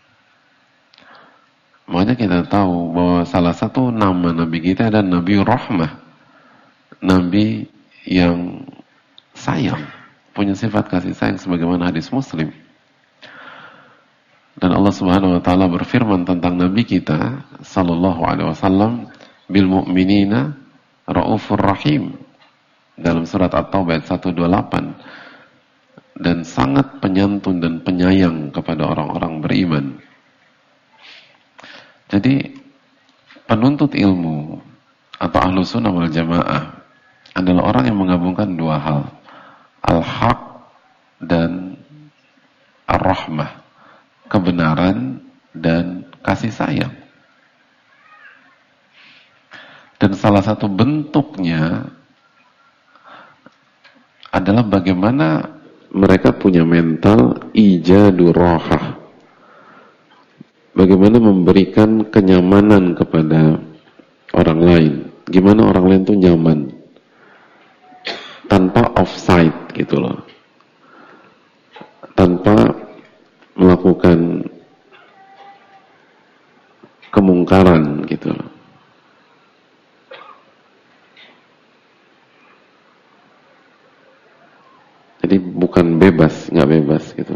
Makanya kita tahu bahwa salah satu nama Nabi kita adalah Nabi Rahmah, Nabi yang sayang, punya sifat kasih sayang sebagaimana hadis Muslim. Dan Allah Subhanahu wa Ta'ala berfirman tentang Nabi kita sallallahu alaihi wasallam, bil mu'minina raufur rahim, dalam surat At-Taubah ayat 128, dan sangat penyantun dan penyayang kepada orang-orang beriman. Jadi penuntut ilmu atau Ahlus Sunnah wal Jamaah adalah orang yang menggabungkan dua hal, al-haq dan ar-rahmah, kebenaran dan kasih sayang. Dan salah satu bentuknya adalah bagaimana mereka punya mental ijadu rahah, bagaimana memberikan kenyamanan kepada orang lain. Gimana orang lain tuh nyaman tanpa offside gitu loh, tanpa melakukan kemungkaran gitu loh. Jadi bukan bebas, nggak bebas gitu.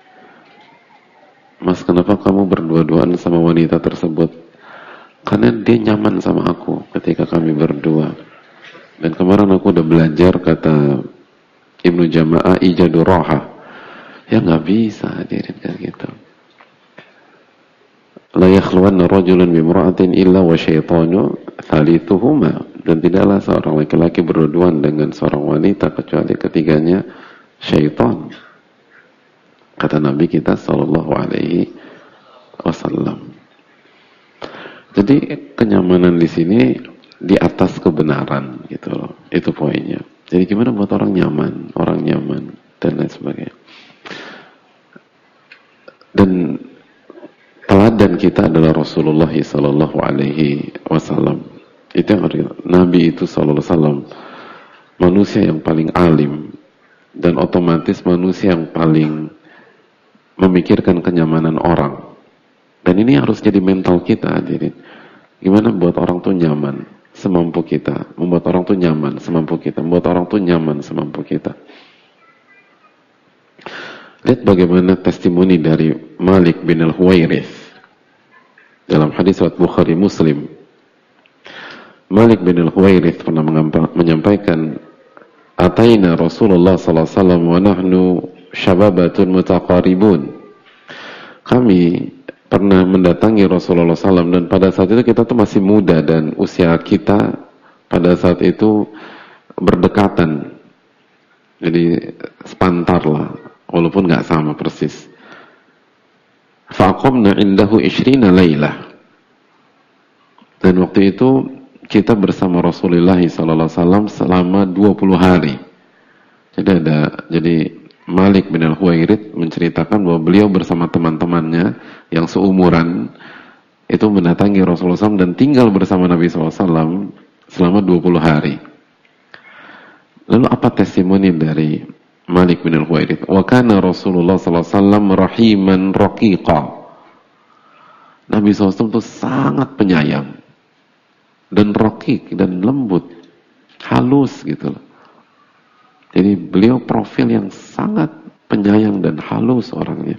Mas, kenapa kamu berdua-duaan sama wanita tersebut? Karena dia nyaman sama aku ketika kami berdua. Dan kemarin aku udah belajar, kata Ibnu Jama'ah, ijadu roha. Ya nggak bisa hadirin kayak gitu. La yakhluwanna rajulun bimra'atin illa wa syaitanu thalithuhuma. Dan tidaklah seorang laki-laki berdua-duaan dengan seorang wanita kecuali ketiganya syaitan. Kata Nabi kita sallallahu alaihi wasallam. Jadi kenyamanan di sini di atas kebenaran gitu loh. Itu poinnya. Jadi gimana buat orang nyaman dan lain sebagainya. Dan teladan kita adalah Rasulullah sallallahu alaihi wasallam. Itu yang harus Nabi itu sallallahu alaihi wasallam manusia yang paling alim dan otomatis manusia yang paling memikirkan kenyamanan orang. Dan ini harus jadi mental kita, hadirin. Gimana buat orang tuh nyaman semampu kita, membuat orang tuh nyaman semampu kita, membuat orang tuh nyaman semampu kita. Lihat bagaimana testimoni dari Malik bin al-Huwairith dalam hadis riwayat Bukhari Muslim. Malik bin al-Huwairith pernah menyampaikan, "Ataina Rasulullah sallallahu alaihi wasallam wa nahnu syababatun mutaqaribun." Kami pernah mendatangi Rasulullah SAW dan pada saat itu kita tuh masih muda dan usia kita pada saat itu berdekatan, jadi sepantar lah, walaupun nggak sama persis. Faqamna indahu 20 lailah, dan waktu itu kita bersama Rasulullah SAW selama 20 hari. Jadi Malik bin al-Huwairith menceritakan bahwa beliau bersama teman-temannya yang seumuran itu mendatangi Rasulullah SAW dan tinggal bersama Nabi SAW selama 20 hari. Lalu apa testimoni dari Malik bin al-Huwairith? Wa kana Rasulullah SAW rahiman raqiqa. Nabi SAW itu sangat penyayang dan raqiq dan lembut, halus gitu loh. Jadi beliau profil yang sangat penyayang dan halus orangnya.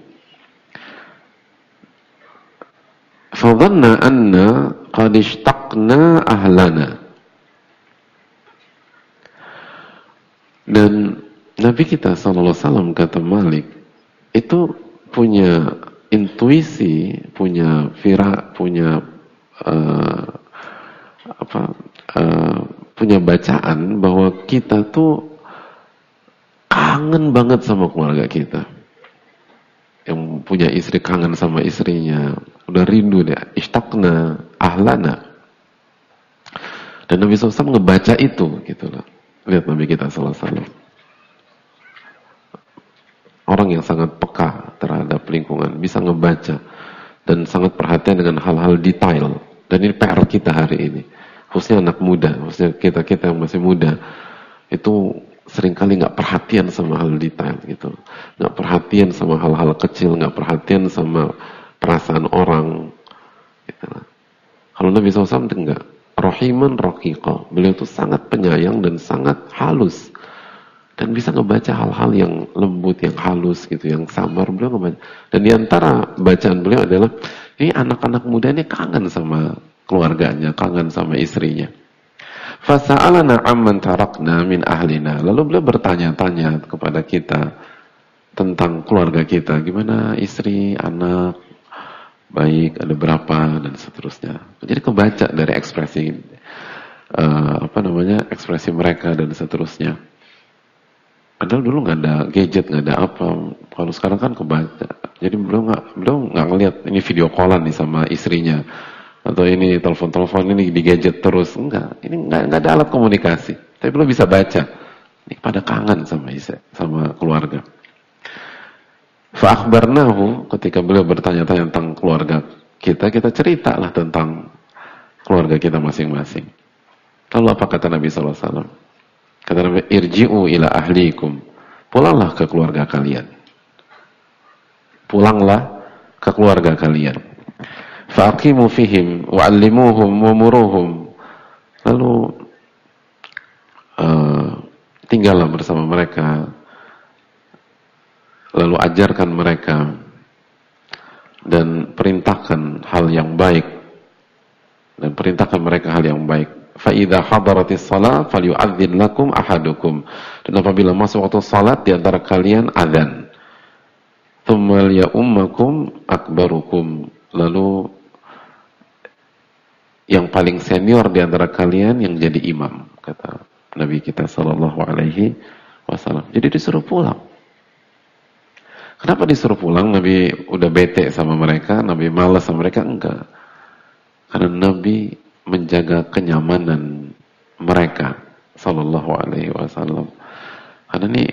Fadhanna anna qad ishtaqna ahlana. Dan Nabi kita SAW, kata Malik, itu punya intuisi, punya punya bacaan bahwa kita tuh kangen banget sama keluarga kita. Yang punya istri kangen sama istrinya, udah rindu deh, ishtaqna ahlana. Dan Nabi SAW ngebaca itu gitu loh. Lihat Nabi kita SAW, orang yang sangat peka terhadap lingkungan, bisa ngebaca dan sangat perhatian dengan hal-hal detail. Dan ini PR kita hari ini, khususnya anak muda, khususnya kita yang masih muda, itu seringkali nggak perhatian sama hal detail gitu, nggak perhatian sama hal-hal kecil, nggak perhatian sama perasaan orang gitu. Kalau Nabi SAW enggak, rahiman raqiqa, beliau itu sangat penyayang dan sangat halus dan bisa ngebaca hal-hal yang lembut, yang halus gitu, yang sabar, beliau ngebaca. Dan diantara bacaan beliau adalah, ini anak-anak muda ini kangen sama keluarganya, kangen sama istrinya. Fasa'alana amman tarakna min ahlina. Lalu beliau bertanya-tanya kepada kita tentang keluarga kita, gimana istri, anak, baik, ada berapa, dan seterusnya. Jadi kebaca dari ekspresi ekspresi mereka dan seterusnya. Padahal dulu nggak ada gadget, nggak ada apa. Kalau sekarang kan kebaca. Jadi beliau nggak ngelihat ini video callan nih sama istrinya, atau ini telepon-telepon ini di gadget terus. Enggak, ini enggak ada alat komunikasi. Tapi beliau bisa baca. Ini pada kangen sama istri, sama keluarga. Fa akhbarnahu, ketika beliau bertanya-tanya tentang keluarga kita ceritalah tentang keluarga kita masing-masing. Lalu apa kata Nabi SAW? Kata Nabi, irji'u ila ahlikum. Pulanglah ke keluarga kalian. Pulanglah ke keluarga kalian. Faqimu fihim wa'allimuhum wa muruhum. Lalu tinggallah bersama mereka, lalu ajarkan mereka dan perintahkan hal yang baik, dan perintahkan mereka hal yang baik. Fa idza hadaratis shalah falyu'adzin lakum ahadukum. Dan apabila masuk waktu salat di antara kalian azan. Tsumma liya'ummakum akbarukum. Lalu yang paling senior di antara kalian yang jadi imam, kata Nabi kita sallallahu alaihi wasallam. Jadi disuruh pulang. Kenapa disuruh pulang? Nabi udah bete sama mereka, Nabi malas sama mereka? Enggak. Karena Nabi menjaga kenyamanan mereka sallallahu alaihi wasallam. Karena ini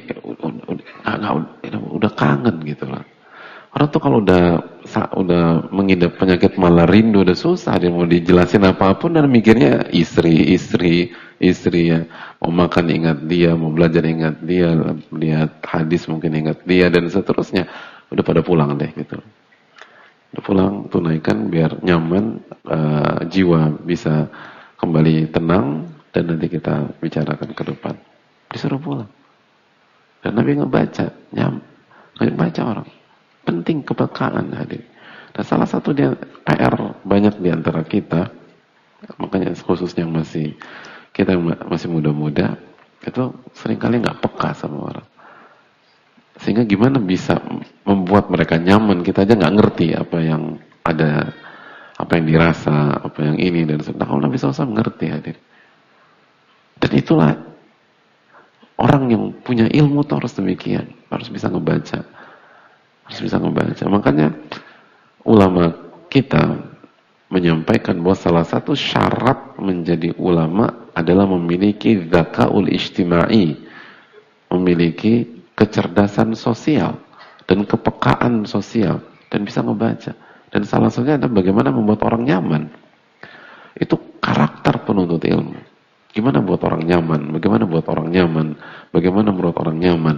udah kangen gitu lah. Orang tuh kalau udah mengidap penyakit malah rindu, udah susah dia mau dijelasin apapun dan mikirnya istri ya. Mau makan ingat dia, mau belajar ingat dia, lihat hadis mungkin ingat dia dan seterusnya. Udah pada pulang deh gitu. Udah pulang, tunaikan biar nyaman, jiwa bisa kembali tenang dan nanti kita bicarakan ke depan. Disuruh pulang. Dan Nabi ngebaca orang. Penting kepekaan hadir. Dan salah satu dia PR banyak di antara kita, makanya khususnya kita yang masih muda-muda, itu seringkali nggak peka sama orang. Sehingga gimana bisa membuat mereka nyaman, kita aja nggak ngerti apa yang ada, apa yang dirasa, apa yang ini dan sebagainya. Kalau Nabi SAW ngerti hadir. Dan itulah orang yang punya ilmu tuh harus demikian, harus bisa ngebaca. Harus bisa membaca. Makanya ulama kita menyampaikan bahwa salah satu syarat menjadi ulama adalah memiliki dzakaul ijtimai, memiliki kecerdasan sosial dan kepekaan sosial dan bisa membaca. Dan salah satunya adalah bagaimana membuat orang nyaman. Itu karakter penuntut ilmu. Gimana buat orang nyaman? Bagaimana buat orang nyaman? Bagaimana membuat orang nyaman?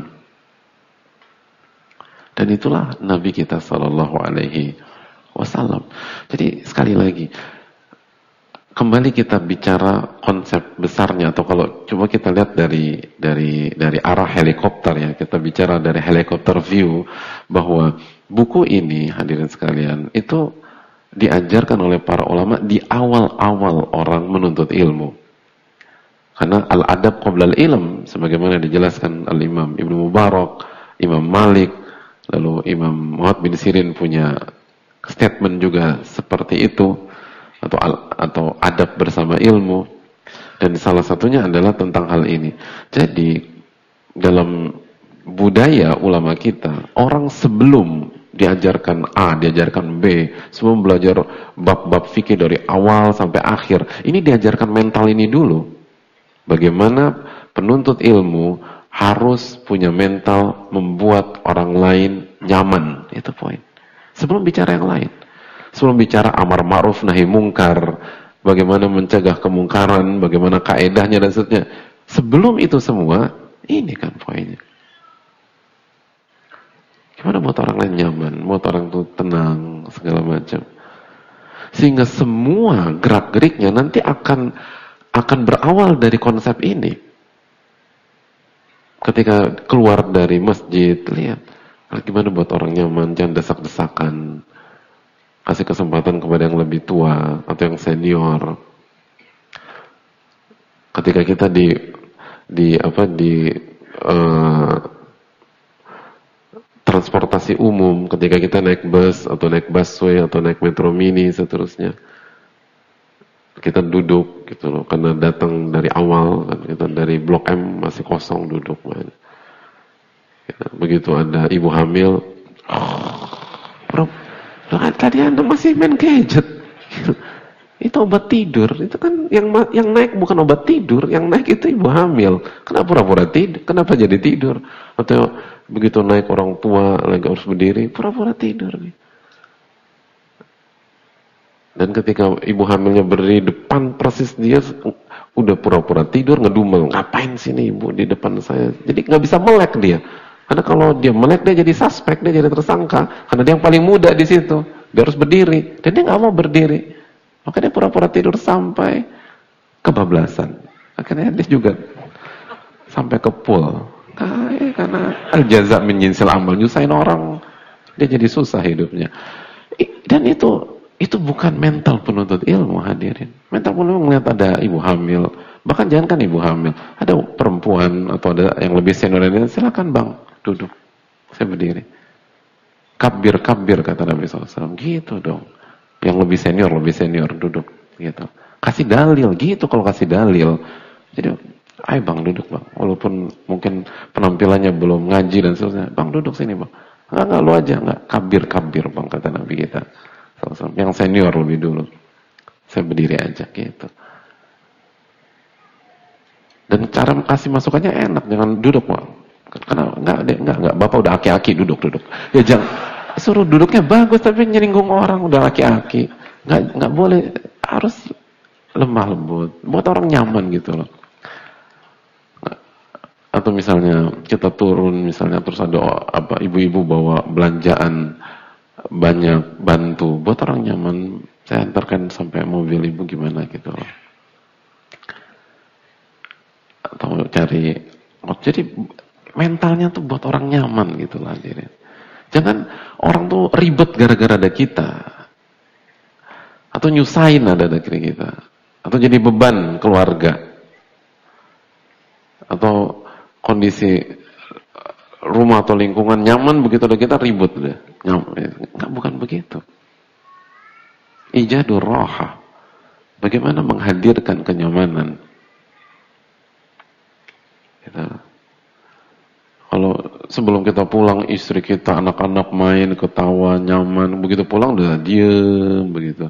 Dan itulah Nabi kita Sallallahu Alaihi Wasallam. Jadi sekali lagi, kembali kita bicara konsep besarnya, atau kalau coba kita lihat dari arah helikopter ya, kita bicara dari helikopter view, bahwa buku ini hadirin sekalian itu diajarkan oleh para ulama di awal-awal orang menuntut ilmu. Karena al-adab qabla al-ilm, sebagaimana dijelaskan al-Imam Ibnu Mubarak, Imam Malik, lalu Imam Muhammad bin Sirin punya statement juga seperti itu, atau adab bersama ilmu, dan salah satunya adalah tentang hal ini. Jadi dalam budaya ulama kita, orang sebelum diajarkan A, diajarkan B, sebelum belajar bab-bab fikih dari awal sampai akhir, ini diajarkan mental ini dulu. Bagaimana penuntut ilmu harus punya mental membuat orang lain nyaman. Itu poin. Sebelum bicara yang lain. Sebelum bicara amar ma'ruf nahi mungkar, bagaimana mencegah kemungkaran, bagaimana kaedahnya dan seterusnya. Sebelum itu semua, ini kan poinnya. Gimana buat orang lain nyaman, buat orang itu tenang, segala macam. Sehingga semua gerak-geriknya nanti akan berawal dari konsep ini. Ketika keluar dari masjid, lihat gimana buat orang nyaman, jangan desak-desakan, kasih kesempatan kepada yang lebih tua atau yang senior. Ketika kita transportasi umum, ketika kita naik bus atau naik busway atau naik metro mini seterusnya, kita duduk gitu loh, karena datang dari awal kan, kita dari blok M masih kosong duduk man. Begitu ada ibu hamil, bro, tadi Anda masih main gadget. Itu obat tidur. Itu kan yang naik bukan obat tidur, yang naik itu ibu hamil. Kenapa pura-pura tidur? Kenapa jadi tidur? Atau begitu naik orang tua lagi harus berdiri, pura-pura tidur. Dan ketika ibu hamilnya berdiri depan persis dia udah pura-pura tidur, ngedumel, ngapain sini ibu di depan saya? Jadi nggak bisa melek dia. Karena kalau dia melek dia jadi suspek, dia jadi tersangka. Karena dia yang paling muda di situ, dia harus berdiri dan dia nggak mau berdiri. Makanya dia pura-pura tidur sampai kebablasan. Akhirnya dia juga sampai ke pool. Karena al-jaza min jinsil amal, nyusahin orang, dia jadi susah hidupnya. Dan itu bukan mental penuntut ilmu hadirin. Mental penuntut ilmu melihat ada ibu hamil, bahkan jangan kan ibu hamil, ada perempuan atau ada yang lebih senior dari dia, silakan bang, duduk, saya berdiri. Kabir kata Nabi SAW, gitu dong. Yang lebih senior duduk, gitu. Kasih dalil, gitu kalau kasih dalil. Jadi, ayo bang duduk bang, walaupun mungkin penampilannya belum ngaji dan seterusnya, bang duduk sini bang. Enggak lu aja, enggak kabir bang kata Nabi kita. Yang senior lebih dulu. Saya berdiri aja gitu. Dan cara kasih masukannya enak, jangan duduk, Pak. Karena enggak, Bapak udah aki-aki duduk. Ya jangan suruh duduknya bagus tapi nyinggung orang udah aki-aki. Enggak boleh, harus lemah lembut, buat orang nyaman gitu loh. Atau misalnya kita turun misalnya terus ada apa ibu-ibu bawa belanjaan banyak, bantu, buat orang nyaman. Saya antarkan sampai mobil ibu gimana gitu loh. Atau cari, jadi mentalnya tuh buat orang nyaman gitu lah. Jangan orang tuh ribet gara-gara ada kita, atau nyusahin ada kita, atau jadi beban keluarga, atau kondisi rumah atau lingkungan nyaman begitu ada kita ribut deh. Enggak, bukan begitu. Ijadur roha, bagaimana menghadirkan kenyamanan. Kalau sebelum kita pulang istri kita, anak-anak main, ketawa, nyaman, begitu pulang udah diem begitu.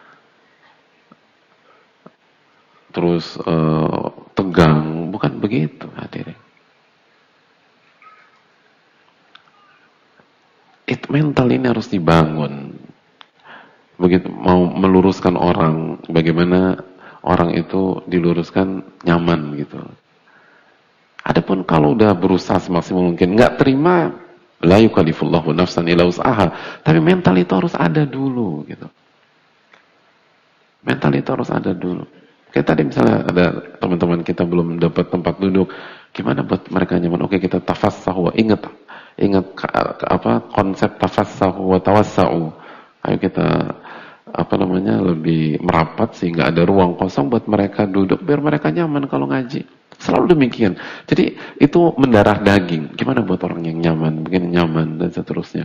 Terus tegang, bukan begitu hadirin. Mental ini harus dibangun. Begitu mau meluruskan orang, bagaimana orang itu diluruskan nyaman gitu. Adapun kalau udah berusaha semaksimal mungkin, nggak terima, la yukallifullahu nafsan illa wus'aha. Tapi mental itu harus ada dulu gitu. Mental itu harus ada dulu. Kayak tadi misalnya ada teman-teman kita belum dapat tempat duduk, gimana buat mereka nyaman? Oke, kita tafassahu, ingat apa konsep tafassahu wa tawassa'u. Ayo kita lebih merapat sehingga ada ruang kosong buat mereka duduk biar mereka nyaman kalau ngaji. Selalu demikian. Jadi itu mendarah daging. Gimana buat orang yang nyaman, begini nyaman dan seterusnya.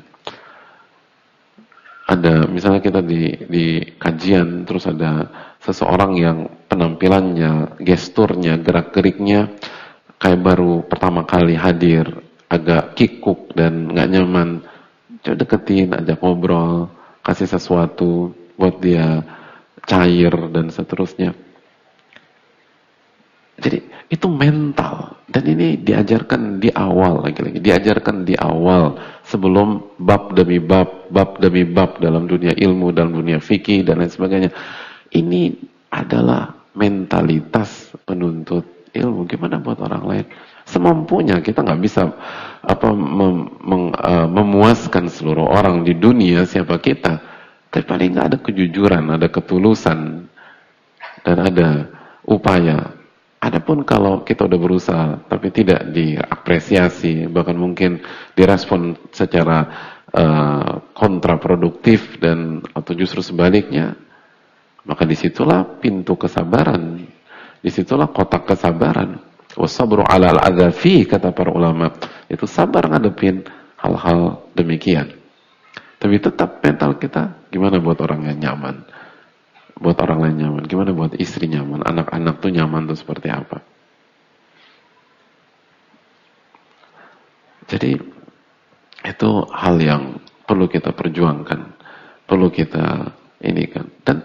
Ada misalnya kita di kajian terus ada seseorang yang penampilannya, gesturnya, gerak-geriknya kayak baru pertama kali hadir, agak kikuk dan nggak nyaman. Coba deketin, ajak ngobrol, kasih sesuatu buat dia cair dan seterusnya. Jadi itu mental, dan ini diajarkan di awal, lagi-lagi diajarkan di awal sebelum bab demi bab dalam dunia ilmu, dalam dunia fikih dan lain sebagainya. Ini adalah mentalitas penuntut ilmu. Gimana buat orang lain? Semampunya, kita nggak bisa memuaskan seluruh orang di dunia, siapa kita, tapi paling nggak ada kejujuran, ada ketulusan dan ada upaya. Adapun kalau kita udah berusaha tapi tidak diapresiasi, bahkan mungkin direspon secara kontraproduktif dan atau justru sebaliknya, maka disitulah pintu kesabaran, disitulah kotak kesabaran. Wasabru 'alal adzafi, kata para ulama, itu sabar ngadepin hal-hal demikian. Tapi tetap mental kita gimana buat orang yang nyaman, buat orang lain nyaman, gimana buat istri nyaman, anak-anak tuh nyaman tuh seperti apa. Jadi itu hal yang perlu kita perjuangkan, perlu kita inikan, dan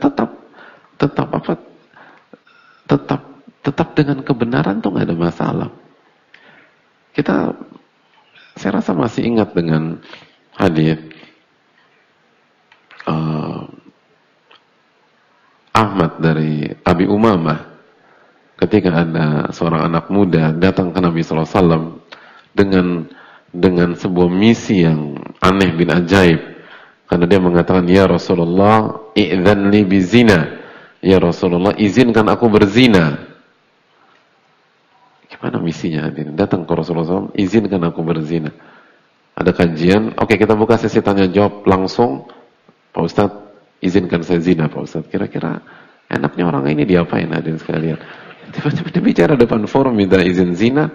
tetap dengan kebenaran tuh nggak ada masalah. Saya rasa masih ingat dengan hadits Ahmad dari Abi Umamah, ketika ada seorang anak muda datang ke Nabi SAW dengan sebuah misi yang aneh bin ajaib, karena dia mengatakan, ya Rasulullah, i'dzan li bizina, ya Rasulullah, izinkan aku berzina. Gimana misinya? Datang ke Rasulullah SAW, izinkan aku berzina. Ada kajian, oke, kita buka sesi tanya jawab langsung. Pak Ustadz, izinkan saya zina, Pak Ustadz. Kira-kira enaknya orang ini diapain, hadirin sekalian? Tiba-tiba dia bicara depan forum minta izin zina.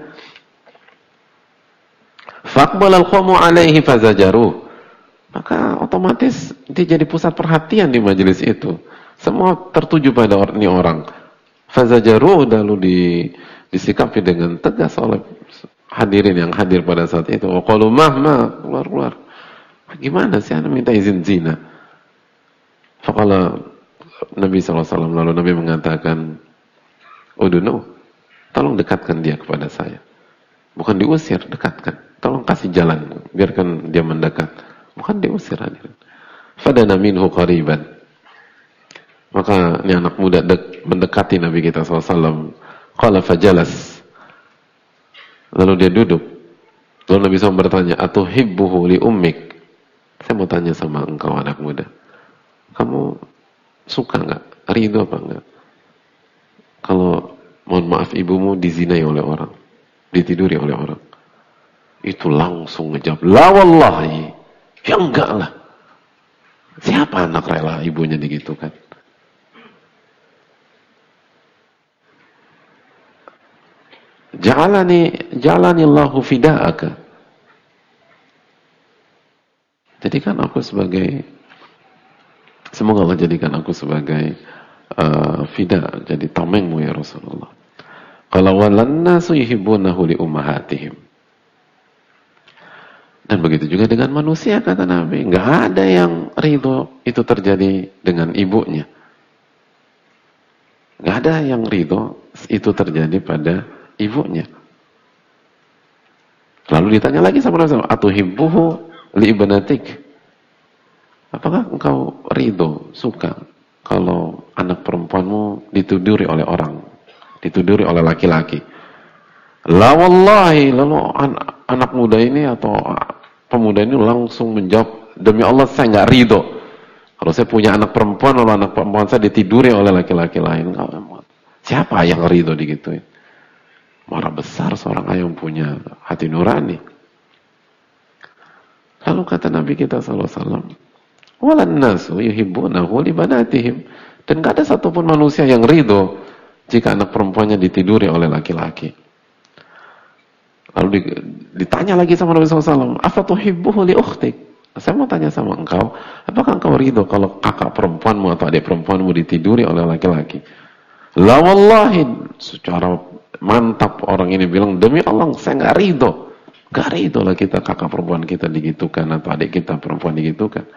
Faqbalal qawmu alaihi fazajaruh. Maka otomatis dia jadi pusat perhatian di majelis itu. Semua tertuju pada ini orang. Fazajaruh, lalu disikapi dengan tegas oleh hadirin yang hadir pada saat itu. Wa qalu keluar. Gimana sih Anda minta izin zina? Faqala Nabi SAW, lalu Nabi mengatakan, udunu, tolong dekatkan dia kepada saya. Bukan diusir, dekatkan. Tolong kasih jalan, biarkan dia mendekat. Bukan diusir, hadirin. Fadana minhu qariban. Maka ini anak muda mendekati Nabi kita SAW. Qala fajalas. Lalu dia duduk. Lalu Nabi SAW bertanya, atuhibbuhu li ummik? Saya mau tanya sama engkau anak muda. Kamu suka enggak? Ridho apa enggak? Kalau, mohon maaf, ibumu dizinai oleh orang, ditiduri oleh orang. Itu langsung ngejawab, la wallahi. Ya enggak lah. Siapa anak rela ibunya digitukan? Jalani Allahu fida'aka. Jadikan aku sebagai, semoga Allah jadikan aku sebagai fida, jadi tamengmu ya Rasulullah. Qala walan nasu yuhibbunahu li ummahatihim. Dan begitu juga dengan manusia, kata Nabi. Nggak ada yang ridho itu terjadi dengan ibunya. Nggak ada yang ridho itu terjadi pada ibunya. Lalu ditanya lagi sama Rasulullah, atuhibbuhu li ibnatik? Apakah engkau ridho, suka kalau anak perempuanmu dituduri oleh orang, dituduri oleh laki-laki? La wallahi. Lalu anak muda ini atau pemuda ini langsung menjawab, demi Allah saya nggak ridho kalau saya punya anak perempuan lalu anak perempuan saya ditiduri oleh laki-laki lain. Siapa yang ridho digituin? Marah besar seorang ayah yang punya hati nurani. Lalu kata Nabi kita SAW, walan nasu yuhibbunahu li banatihim. Dan gak ada satupun manusia yang ridho jika anak perempuannya ditiduri oleh laki-laki. Lalu ditanya lagi sama Nabi SAW, afatuhibbuhu li ukhtik? Saya mau tanya sama engkau, apakah engkau ridho kalau kakak perempuanmu atau adik perempuanmu ditiduri oleh laki-laki? La wallahi. Secara mantap orang ini bilang, demi Allah saya nggak ridho. Nggak ridho lah kita kakak perempuan kita digitukan atau adik kita perempuan digitukan.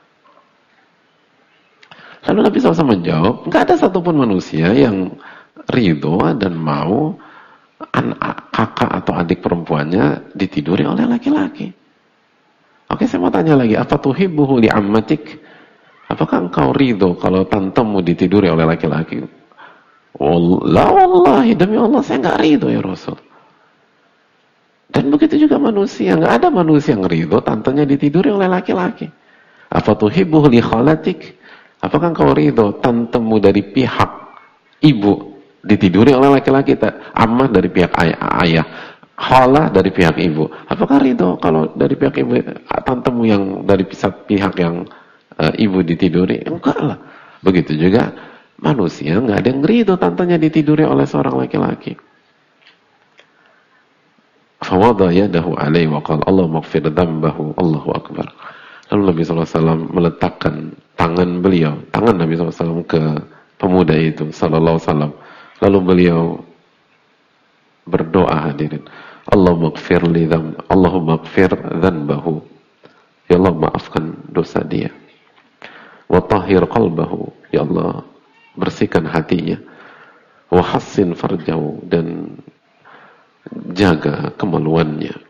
Lalu Nabi SAW menjawab, nggak ada satupun manusia yang ridho dan mau kakak atau adik perempuannya ditiduri oleh laki-laki. Oke, saya mau tanya lagi, apa tuhibbuhu li ammatik? Apakah engkau ridho kalau tantemu ditiduri oleh laki-laki? Wallahi, demi Allah saya nggak ridho ya Rasul. Dan begitu juga manusia, nggak ada manusia yang ridho tantenya ditiduri oleh laki-laki. Apa tuhibbuhu li khalatik? Apakah engkau ridho tantemu dari pihak ibu ditiduri oleh laki-laki? Ammah dari pihak ayah, khalah dari pihak ibu. Apakah ridho kalau dari pihak ibu, tantemu yang dari pihak yang ibu ditiduri? Enggak lah. Begitu juga manusia, nggak ada yang ridho tantenya ditiduri oleh seorang laki-laki. Fawadha yadahu alaihi wa qala Allahumma ighfir dhanbahu, Allahu akbar. Lalu Nabi SAW meletakkan tangan beliau, tangan Nabi SAW ke pemuda itu sallallahu alaihi wasallam. Lalu beliau berdoa, hadirin, Allahumma ighfir dhanbahu. Ya Allah, maafkan dosa dia. Wa tahhir qalbahu. Ya Allah, bersihkan hatinya. Wa hassin farjahu, dan jaga kemaluannya.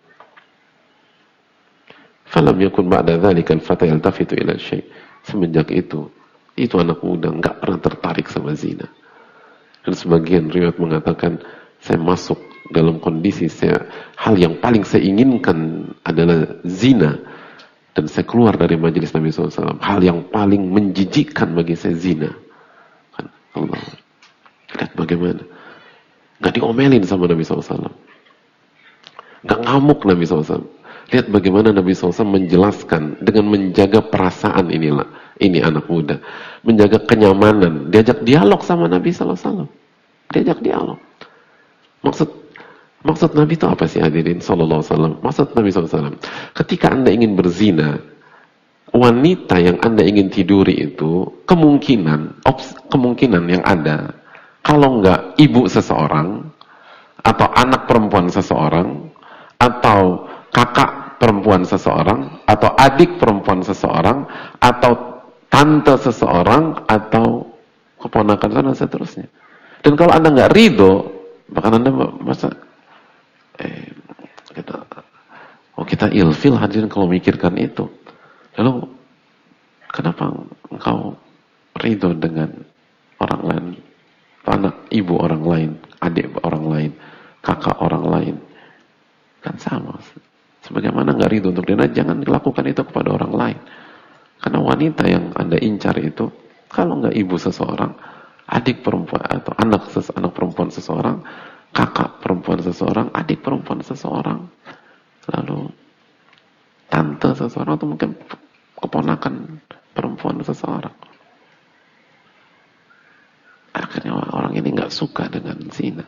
Falam yakun ba'da dzalika al-fata yaltafitu ila syai'. Semenjak itu anak muda enggak pernah tertarik sama zina. Dan sebagian riwayat mengatakan, saya masuk dalam kondisi hal yang paling saya inginkan adalah zina, dan saya keluar dari majelis Nabi SAW. Hal yang paling menjijikkan bagi saya zina. Allah, lihat bagaimana nggak diomelin sama Nabi SAW, nggak ngamuk Nabi SAW. Lihat bagaimana Nabi SAW menjelaskan dengan menjaga perasaan ini anak muda, menjaga kenyamanan, diajak dialog sama Nabi SAW, diajak dialog. Maksud Nabi itu apa sih, hadirin sallallahu alaihi wasallam? Maksud Nabi SAW, ketika Anda ingin berzina, wanita yang Anda ingin tiduri itu kemungkinan yang ada, kalau enggak ibu seseorang, atau anak perempuan seseorang, atau kakak perempuan seseorang, atau adik perempuan seseorang, atau tante seseorang, atau keponakan sana seterusnya. Dan kalau Anda nggak ridho, bahkan Anda masa kita ilfil hadirin kalau memikirkan itu. Lalu kenapa engkau ridho dengan orang lain, anak ibu orang lain, adik orang lain, kakak orang lain? Kan sama. Sebagaimana nggak ridho untuk dia, jangan dilakukan itu kepada orang lain. Karena wanita yang Anda incar itu, kalau nggak ibu seseorang, adik perempuan atau anak perempuan seseorang, kakak perempuan seseorang, adik perempuan seseorang, lalu tante seseorang, atau mungkin keponakan perempuan seseorang. Akhirnya orang ini nggak suka dengan zina.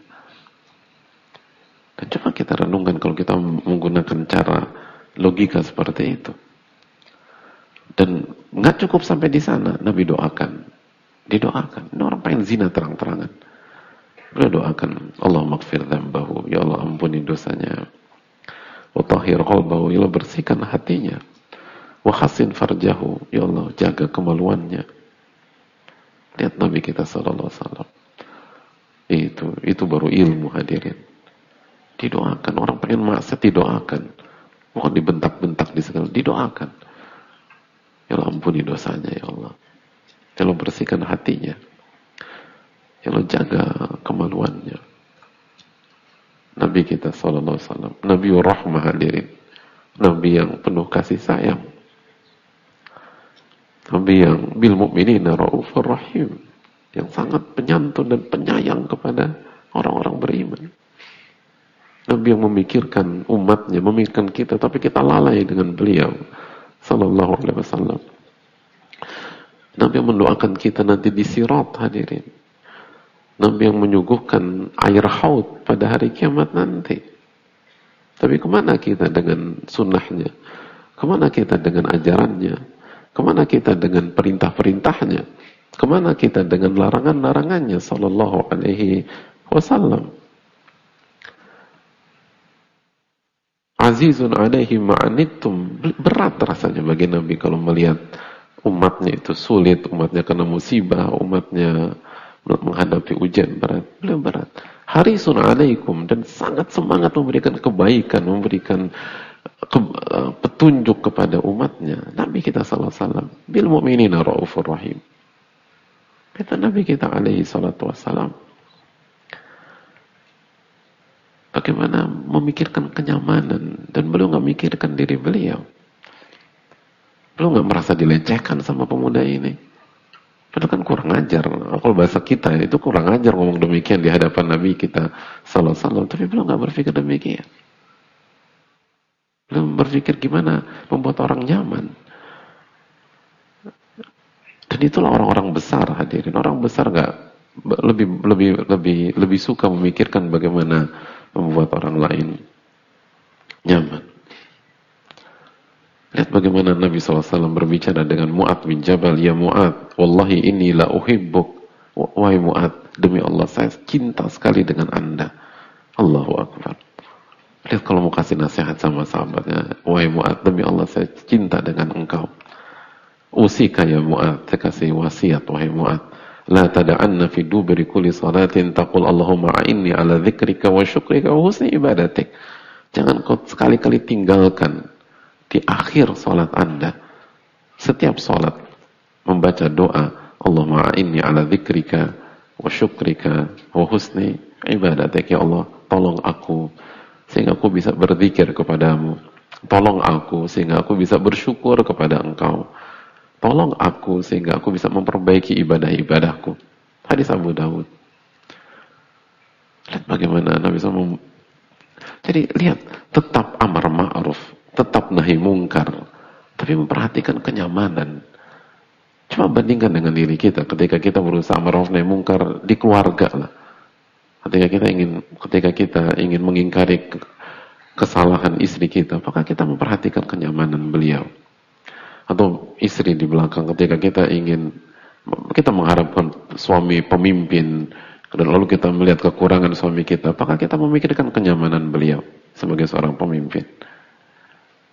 Dan coba kita renungkan kalau kita menggunakan cara logika seperti itu. Dan nggak cukup sampai di sana, Nabi didoakan. Ini orang pengen zina terang-terangan. Beliau doakan, Allahumma ighfir dzambahu, ya Allah ampuni dosanya. Wa tahhir qalbahu, ya Allah bersihkan hatinya. Wa hassin farjahu, ya Allah jaga kemaluannya. Lihat Nabi kita sallallahu alaihi wasallam. Itu baru ilmu hadirin. Didoakan, orang pengen maksiat didoakan. Bukan dibentak-bentak di segala, didoakan. Ya Allah ampuni dosanya ya Allah. Ya Allah bersihkan hatinya. Ya Allah jaga kemaluannya. Nabi kita sallallahu alaihi wasallam, Nabi rahmah hadirin. Nabi yang penuh kasih sayang. Nabi yang bil mu'minina raufur rahim, yang sangat penyantun dan penyayang kepada orang-orang beriman. Nabi yang memikirkan umatnya, memikirkan kita, tapi kita lalai dengan beliau sallallahu alaihi wasallam. Nabi yang mendoakan kita nanti di sirat hadirin. Nabi yang menyuguhkan air haud pada hari kiamat nanti. Tapi kemana kita dengan sunnahnya? Kemana kita dengan ajarannya? Kemana kita dengan perintah-perintahnya? Kemana kita dengan larangan-larangannya sallallahu alaihi wasallam? Azizun alaihi ma'anittum, berat rasanya bagi Nabi kalau melihat umatnya itu sulit, umatnya kena musibah, umatnya menghadapi ujian berat. Beliau berat. Harisun alaikum, dan sangat semangat memberikan kebaikan, memberikan petunjuk kepada umatnya. Nabi kita sallallahu alaihi wasallam bil mu'minina raufur rahim. Kata Nabi kita alaihi salatu wassalam, bagaimana memikirkan kenyamanan, dan beliau nggak mikirkan diri beliau. Beliau nggak merasa dilecehkan sama pemuda ini. Padahal kan kurang ajar. Kalau bahasa kita itu kurang ajar ngomong demikian di hadapan Nabi kita sallallahu alaihi wasallam. Tapi beliau nggak berpikir demikian. Beliau berpikir gimana membuat orang nyaman. Dan itulah orang-orang besar hadirin. Orang besar nggak lebih suka memikirkan bagaimana membuat orang lain nyaman. Lihat bagaimana Nabi SAW berbicara dengan Mu'ad bin Jabal. Ya Mu'ad, wallahi inni la uhibbuk. Wahai Mu'ad, demi Allah saya cinta sekali dengan anda. Allahu Akbar. Lihat kalau mau kasih nasihat sama sahabatnya. Wahai Mu'ad, demi Allah saya cinta dengan engkau. Usika ya Mu'ad, saya kasih wasiat wahai Mu'ad. La tada'anna fi dubri kulli salatin taqul Allahumma a'inni ala dzikrika wa syukrika wa husni ibadatik. Jangan kau sekali-kali tinggalkan di akhir salat anda, setiap salat membaca doa Allahumma a'inni ala dzikrika wa syukrika wa husni ibadatik. Ya Allah, tolong aku sehingga aku bisa berzikir kepadamu. Tolong aku sehingga aku bisa bersyukur kepada engkau. Tolong aku sehingga aku bisa memperbaiki ibadah-ibadahku. Hadis Abu Dawud. Lihat bagaimana Nabi SAW. Jadi lihat, tetap amar ma'ruf, tetap nahi mungkar, tapi memperhatikan kenyamanan. Coba bandingkan dengan diri kita ketika kita berusaha amar ma'ruf nahi mungkar di keluarga lah. Ketika kita ingin mengingkari kesalahan istri kita, apakah kita memperhatikan kenyamanan beliau? Atau istri di belakang, ketika kita mengharapkan suami pemimpin, dan lalu kita melihat kekurangan suami kita, apakah kita memikirkan kenyamanan beliau sebagai seorang pemimpin?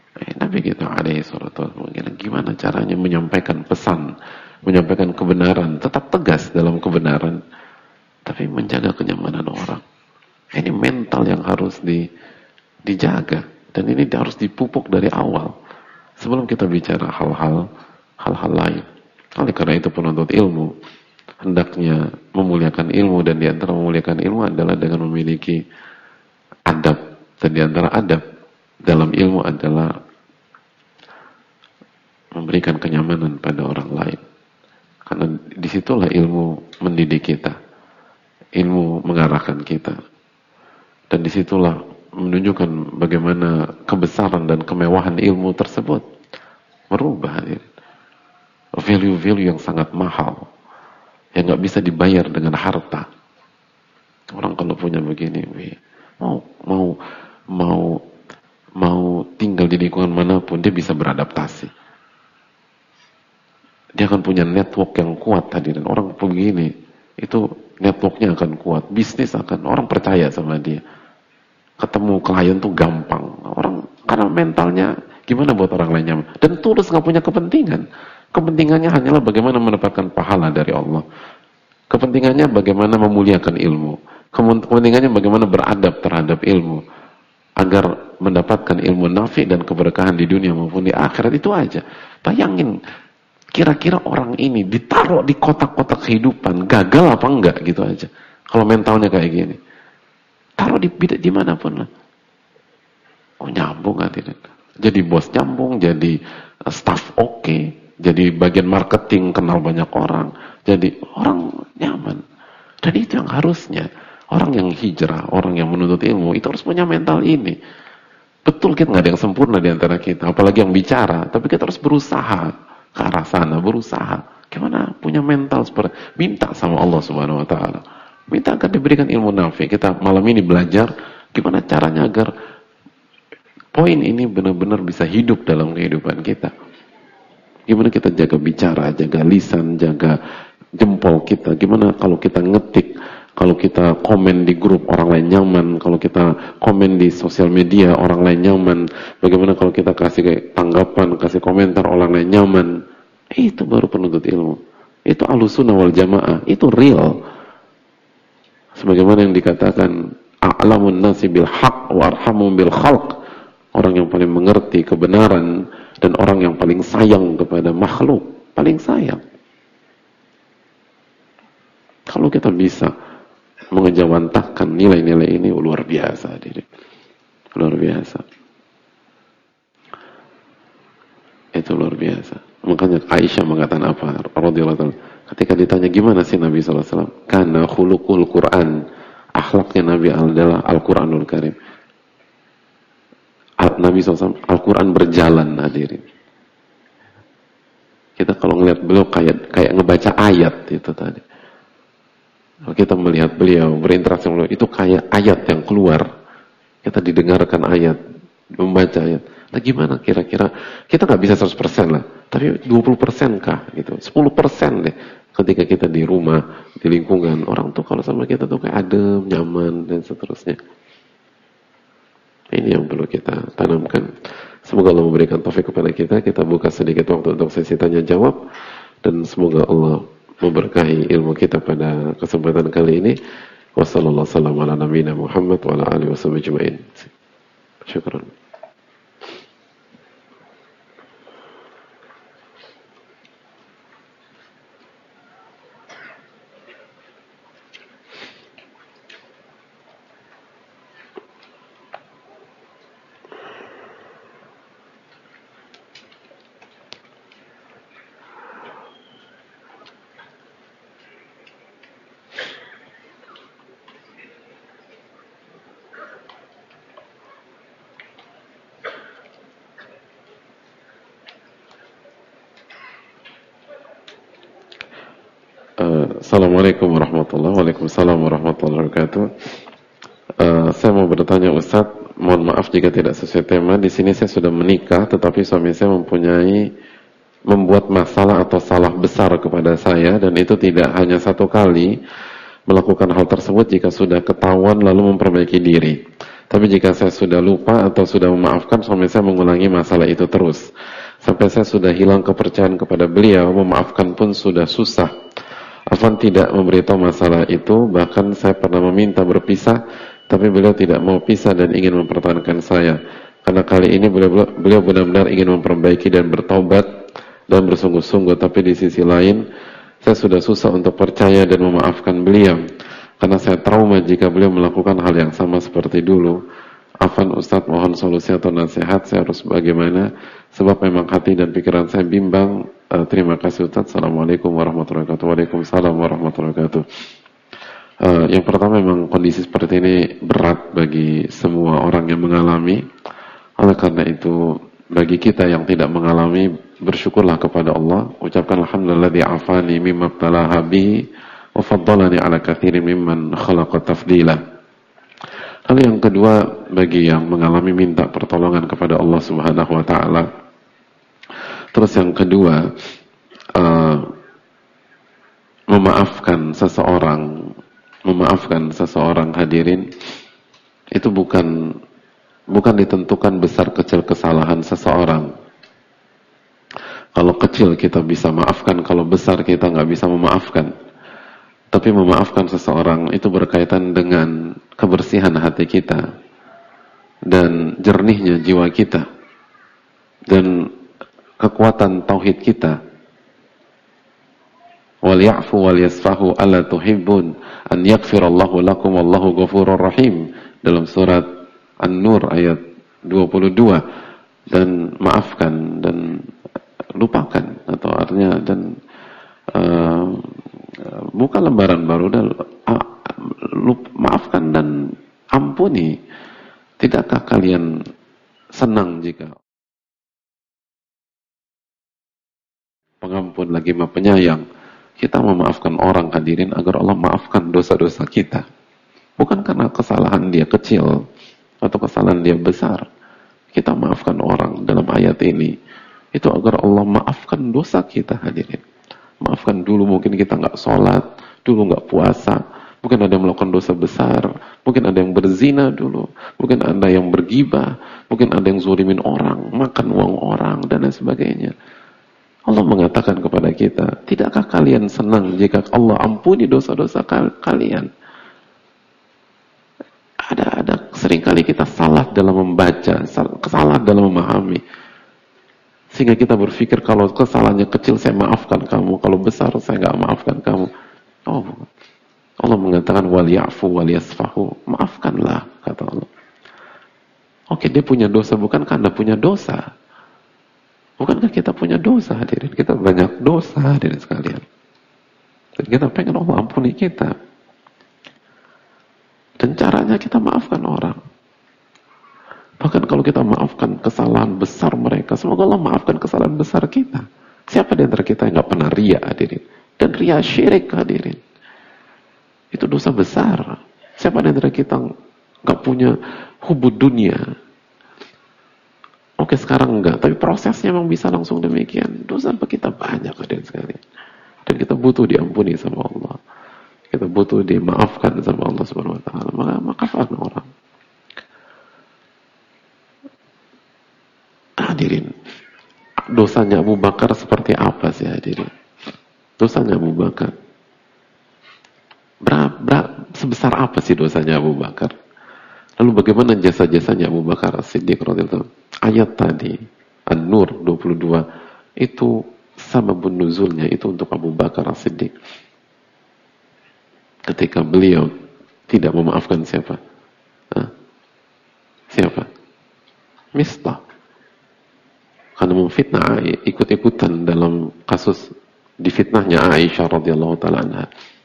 Nabi kita alaihi salatu wasallam gimana caranya menyampaikan pesan, menyampaikan kebenaran, tetap tegas dalam kebenaran, tapi menjaga kenyamanan orang. Ini mental yang harus dijaga, dan ini harus dipupuk dari awal sebelum kita bicara hal-hal lain. Oleh karena itu penuntut ilmu hendaknya memuliakan ilmu, dan diantara memuliakan ilmu adalah dengan memiliki adab, dan diantara adab dalam ilmu adalah memberikan kenyamanan pada orang lain, karena disitulah ilmu mendidik kita, ilmu mengarahkan kita, dan disitulah menunjukkan bagaimana kebesaran dan kemewahan ilmu tersebut merubah value-value yang sangat mahal, yang nggak bisa dibayar dengan harta. Orang kalau punya begini, mau tinggal di lingkungan manapun dia bisa beradaptasi. Dia akan punya network yang kuat tadi, dan orang begini itu networknya akan kuat, bisnis akan, orang percaya sama dia, ketemu klien tuh gampang, orang karena mentalnya gimana buat orang lain nyaman, dan tulus, nggak punya kepentingannya hanyalah bagaimana mendapatkan pahala dari Allah, kepentingannya bagaimana memuliakan ilmu, kepentingannya bagaimana beradab terhadap ilmu agar mendapatkan ilmu nafi dan keberkahan di dunia maupun di akhirat. Itu aja. Bayangin, kira-kira orang ini ditaruh di kotak-kotak kehidupan, gagal apa enggak, gitu aja. Kalau mentalnya kayak gini, taruh di manapun lah. Oh, nyambung gak tidak? Jadi bos nyambung, jadi staff oke, jadi bagian marketing kenal banyak orang, jadi orang nyaman. Dan itu yang harusnya orang yang hijrah, orang yang menuntut ilmu itu harus punya mental ini. Betul, kita nggak ada yang sempurna di antara kita, apalagi yang bicara, tapi kita harus berusaha ke arah sana, berusaha. Gimana punya mental seperti, minta sama Allah Subhanahu wa taala. Minta agar diberikan ilmu nafi. Kita malam ini belajar gimana caranya agar poin ini benar-benar bisa hidup dalam kehidupan kita. Gimana kita jaga bicara, jaga lisan, jaga jempol kita. Gimana kalau kita ngetik, kalau kita komen di grup orang lain nyaman, kalau kita komen di sosial media orang lain nyaman, bagaimana kalau kita kasih tanggapan, kasih komentar orang lain nyaman. Itu baru penuntut ilmu. Itu ahlussunnah wal jamaah, itu real. Sebagaimana yang dikatakan, a'lamun nasi bil haq wa arhamum bil khalq. Orang yang paling mengerti kebenaran dan orang yang paling sayang kepada makhluk, paling sayang. Kalau kita bisa mengejawantahkan nilai-nilai ini, luar biasa, luar biasa. Itu luar biasa. Makanya Aisyah mengatakan apa? Radhiyallahu anha, ketika ditanya gimana sih Nabi sallallahu alaihi wasallam? Kana khuluqul Quran. Akhlaknya Nabi adalah Al-Qur'anul Karim. Nabi SAW, Al-Quran berjalan, hadirin. Kita kalau ngelihat beliau kayak ngebaca ayat itu tadi. Kalau kita melihat beliau berinteraksi dengan beliau, itu kayak ayat yang keluar. Kita didengarkan ayat, membaca ayat. Nah gimana kira-kira? Kita nggak bisa 100% lah, tapi 20% kah? Gitu, 10% deh. Ketika kita di rumah, di lingkungan, orang tuh kalau sama kita tuh kayak adem, nyaman, dan seterusnya. Ini yang perlu kita tanamkan. Semoga Allah memberikan taufik kepada kita. Kita buka sedikit waktu untuk sesi tanya jawab, dan semoga Allah memberkahi ilmu kita pada kesempatan kali ini. Wassalamualaikum warahmatullahi wabarakatuh. Syukran. Assalamualaikum warahmatullahi wabarakatuh. Saya mau bertanya Ustadz, mohon maaf jika tidak sesuai tema. Di sini saya sudah menikah, tetapi suami saya membuat masalah atau salah besar kepada saya, dan itu tidak hanya satu kali melakukan hal tersebut. Jika sudah ketahuan lalu memperbaiki diri. Tapi jika saya sudah lupa atau sudah memaafkan, suami saya mengulangi masalah itu terus. Sampai saya sudah hilang kepercayaan kepada beliau, memaafkan pun sudah susah. Afwan tidak memberitahu masalah itu, bahkan saya pernah meminta berpisah, tapi beliau tidak mau pisah dan ingin mempertahankan saya. Karena kali ini beliau benar-benar ingin memperbaiki dan bertaubat dan bersungguh-sungguh, tapi di sisi lain, saya sudah susah untuk percaya dan memaafkan beliau. Karena saya trauma jika beliau melakukan hal yang sama seperti dulu. Afwan Ustadz, mohon solusi atau nasihat, saya harus bagaimana? Sebab memang hati dan pikiran saya bimbang. Terima kasih Ustadz. Assalamualaikum warahmatullahi wabarakatuh. Waalaikumsalam warahmatullahi wabarakatuh. Yang pertama, memang kondisi seperti ini berat bagi semua orang yang mengalami. Oleh karena itu, bagi kita yang tidak mengalami, bersyukurlah kepada Allah. Ucapkan alhamdulilladzi afani mimma btalaha bihi wa faddalani ala katsirin mimman khalaqa tafdila. Lalu yang kedua, bagi yang mengalami, minta pertolongan kepada Allah Subhanahu wa taala. Terus yang kedua, memaafkan seseorang hadirin, itu bukan ditentukan besar kecil kesalahan seseorang. Kalau kecil kita bisa maafkan, kalau besar kita nggak bisa memaafkan. Tapi memaafkan seseorang itu berkaitan dengan kebersihan hati kita dan jernihnya jiwa kita dan kekuatan tauhid kita. Wal ya'fu wal yasfahu alla tuhibbun an yaghfirallahu lakum wallahu ghafurur rahim, dalam surat An-Nur ayat 22. Dan maafkan dan lupakan, atau artinya dan buka lembaran baru dan maafkan dan ampuni. Tidakkah kalian senang jika pengampun lagi Maha Penyayang? Kita memaafkan orang hadirin agar Allah maafkan dosa-dosa kita. Bukan karena kesalahan dia kecil atau kesalahan dia besar. Kita maafkan orang dalam ayat ini itu agar Allah maafkan dosa kita hadirin. Maafkan dulu, mungkin kita nggak sholat, dulu nggak puasa, mungkin ada yang melakukan dosa besar, mungkin ada yang berzina dulu, mungkin ada yang bergibah, mungkin ada yang zolimin orang, makan uang orang, dan lain sebagainya. Allah mengatakan kepada kita, tidakkah kalian senang jika Allah ampuni dosa-dosa kalian? Ada seringkali kita salah dalam membaca, salah dalam memahami. Sehingga kita berpikir kalau kesalahannya kecil saya maafkan kamu, kalau besar saya nggak maafkan kamu. Oh, Allah mengatakan wal ya'fu wal yasfahu, maafkanlah, kata Allah. Oke, dia punya dosa, bukankah Anda punya dosa? Bukankah kita punya dosa hadirin? Kita banyak dosa hadirin sekalian. Dan kita pengen Allah ampuni kita. Dan caranya kita maafkan orang. Bahkan kalau kita maafkan kesalahan besar mereka, semoga Allah maafkan kesalahan besar kita. Siapa di antara kita yang nggak pernah riya hadirin? Dan riya syirik hadirin. Itu dosa besar. Siapa di antara kita nggak punya hubud dunia? Oke, sekarang enggak, tapi prosesnya memang bisa langsung demikian. Dosa kita banyak hadirin sekalian. Dan kita butuh diampuni sama Allah. Kita butuh dimaafkan sama Allah Subhanahu wa taala. Maka maafkan orang. Hadirin, dosanya Abu Bakar seperti apa sih hadirin? Dosanya Abu Bakar sebesar apa sih dosanya Abu Bakar? Lalu bagaimana jasa-jasanya Abu Bakar As-Siddiq radhiyallahu anhu? Ayat tadi An-Nur 22 itu sababun nuzulnya itu untuk Abu Bakar As-Siddiq. Ketika beliau tidak memaafkan siapa? Siapa? Mistah. Karena memfitnah, ikut-ikutan dalam kasus difitnahnya Aisyah radhiyallahu taala anha.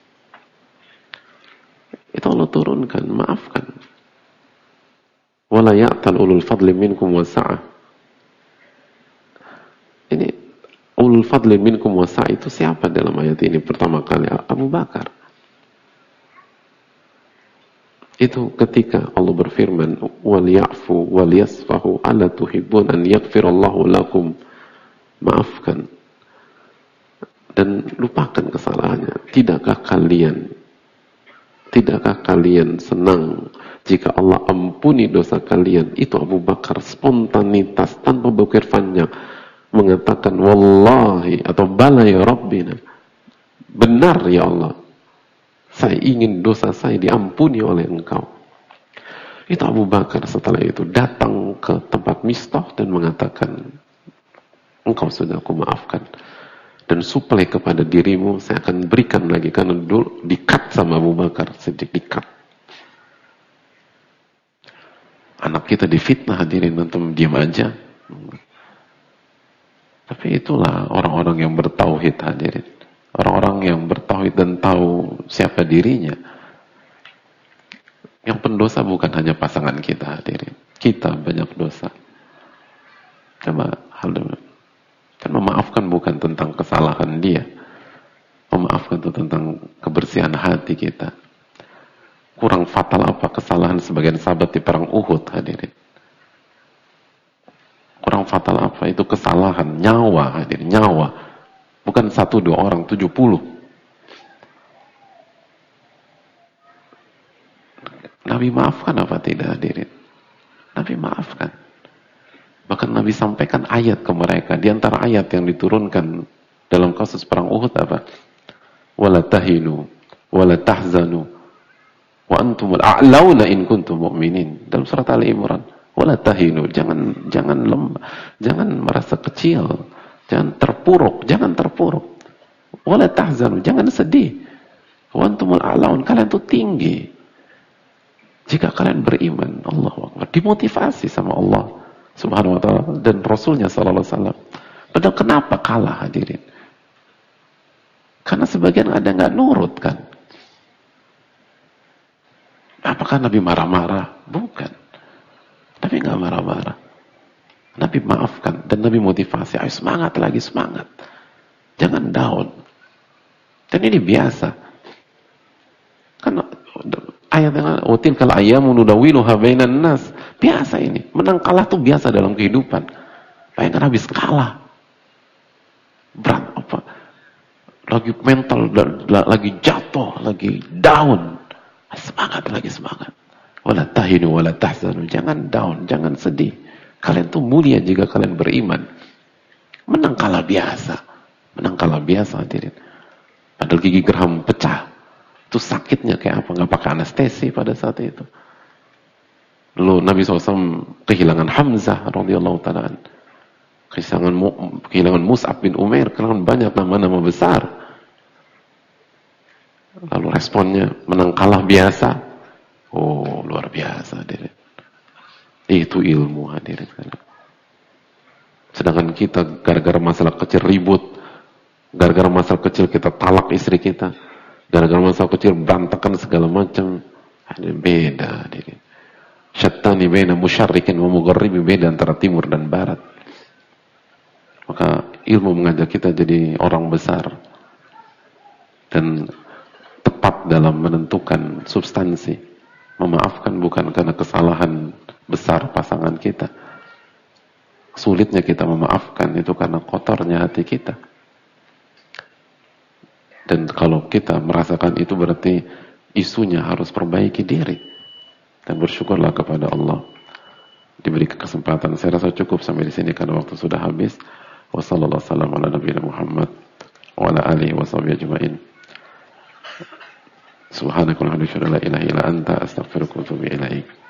Itu Allah turunkan, maafkan. Wala ya'tal ulul fadli minkum wasa'ah. Ini ulul fadli minkum wasa'ah itu siapa dalam ayat ini pertama kali? Abu Bakar. Itu ketika Allah berfirman wal ya'fu wal yasfahu alla tuhibbun an yaghfirallahu lakum, maafkan dan lupakan kesalahannya. Tidakkah kalian senang jika Allah ampuni dosa kalian, itu Abu Bakar spontanitas tanpa berpikir panjang mengatakan wallahi atau bala ya Rabbina, benar ya Allah, saya ingin dosa saya diampuni oleh Engkau. Itu Abu Bakar setelah itu datang ke tempat Mistah dan mengatakan, engkau sudah aku maafkan, dan suplai kepada dirimu saya akan berikan lagi, karena dulu dikat sama Abu Bakar, sedikit dikat. Anak kita difitnah, hadirin, antum diam aja. Tapi itulah orang-orang yang bertauhid, hadirin. Orang-orang yang bertauhid dan tahu siapa dirinya. Yang pendosa bukan hanya pasangan kita, hadirin. Kita banyak dosa. Coba kan memaafkan bukan tentang kesalahan dia. Memaafkan itu tentang kebersihan hati kita. Kurang fatal apa kesalahan sebagian sahabat di perang Uhud, hadirin? Kurang fatal apa? Itu kesalahan nyawa, hadirin, nyawa. Bukan 1-2 orang, 70. Nabi maafkan apa tidak, hadirin? Nabi maafkan. Bahkan Nabi sampaikan ayat ke mereka. Di antara ayat yang diturunkan dalam kasus perang Uhud apa? Wala tahinu, wala tahzanu, wa antumul a'launa in kuntum mu'minin. Dalam surat Ali Imran. Wala tahinu, jangan merasa kecil, jangan terpuruk. Wala tahzanu, jangan sedih. Wa antumul a'laun, kalian itu tinggi. Jika kalian beriman, Allahu Akbar, dimotivasi sama Allah Subhanahu wa ta'ala dan Rasulnya sallallahu alaihi wasallam. Padahal kenapa kalah, hadirin? Karena sebagian ada nggak nurut, kan? Apakah Nabi marah-marah? Bukan. Nabi nggak marah-marah. Nabi maafkan dan Nabi motivasi. Ayo semangat lagi, semangat. Jangan down. Dan ini biasa. Karena ayat yang utilkal ayyamu nudawiluha bainan nas. Biasa ini. Menang kalah tuh biasa dalam kehidupan. Bayangkan habis kalah. Berat apa? Lagi mental, lagi jatuh, lagi down. Semangat lagi, semangat. Wala tahinu wala tahzanu. Jangan down, jangan sedih. Kalian tuh mulia jika kalian beriman. Menang kalah biasa. Menang kalah biasa, hadirin. Padahal gigi geraham pecah. Itu sakitnya kayak apa? Nggak pakai anestesi pada saat itu. Lalu Nabi SAW kehilangan Hamzah radhiyallahu ta'ala, kehilangan Mus'ab bin Umair, kehilangan banyak nama-nama besar. Lalu responnya menang kalah biasa. Oh, luar biasa, hadirin. Itu ilmu, hadirin. Sedangkan kita gara-gara masalah kecil ribut, gara-gara masalah kecil kita talak istri kita, gara-gara masalah kecil berantakan segala macam. Beda, hadirin. Syattani baina musyarrikin wa mugharribi, beda antara timur dan barat. Maka ilmu mengajak kita jadi orang besar dan tepat dalam menentukan substansi. Memaafkan bukan karena kesalahan besar pasangan kita. Sulitnya kita memaafkan itu karena kotornya hati kita. Dan kalau kita merasakan itu berarti isunya harus perbaiki diri. Dan bersyukurlah kepada Allah diberi kesempatan. Saya rasa cukup sampai di sini karena waktu sudah habis. Wassallallahu ala nabiyina Muhammad wa ala alihi washabihi ajma'in. Subhanakallahumma wa bihamdika la ilaha illa anta astaghfiruka wa atubu ilaik.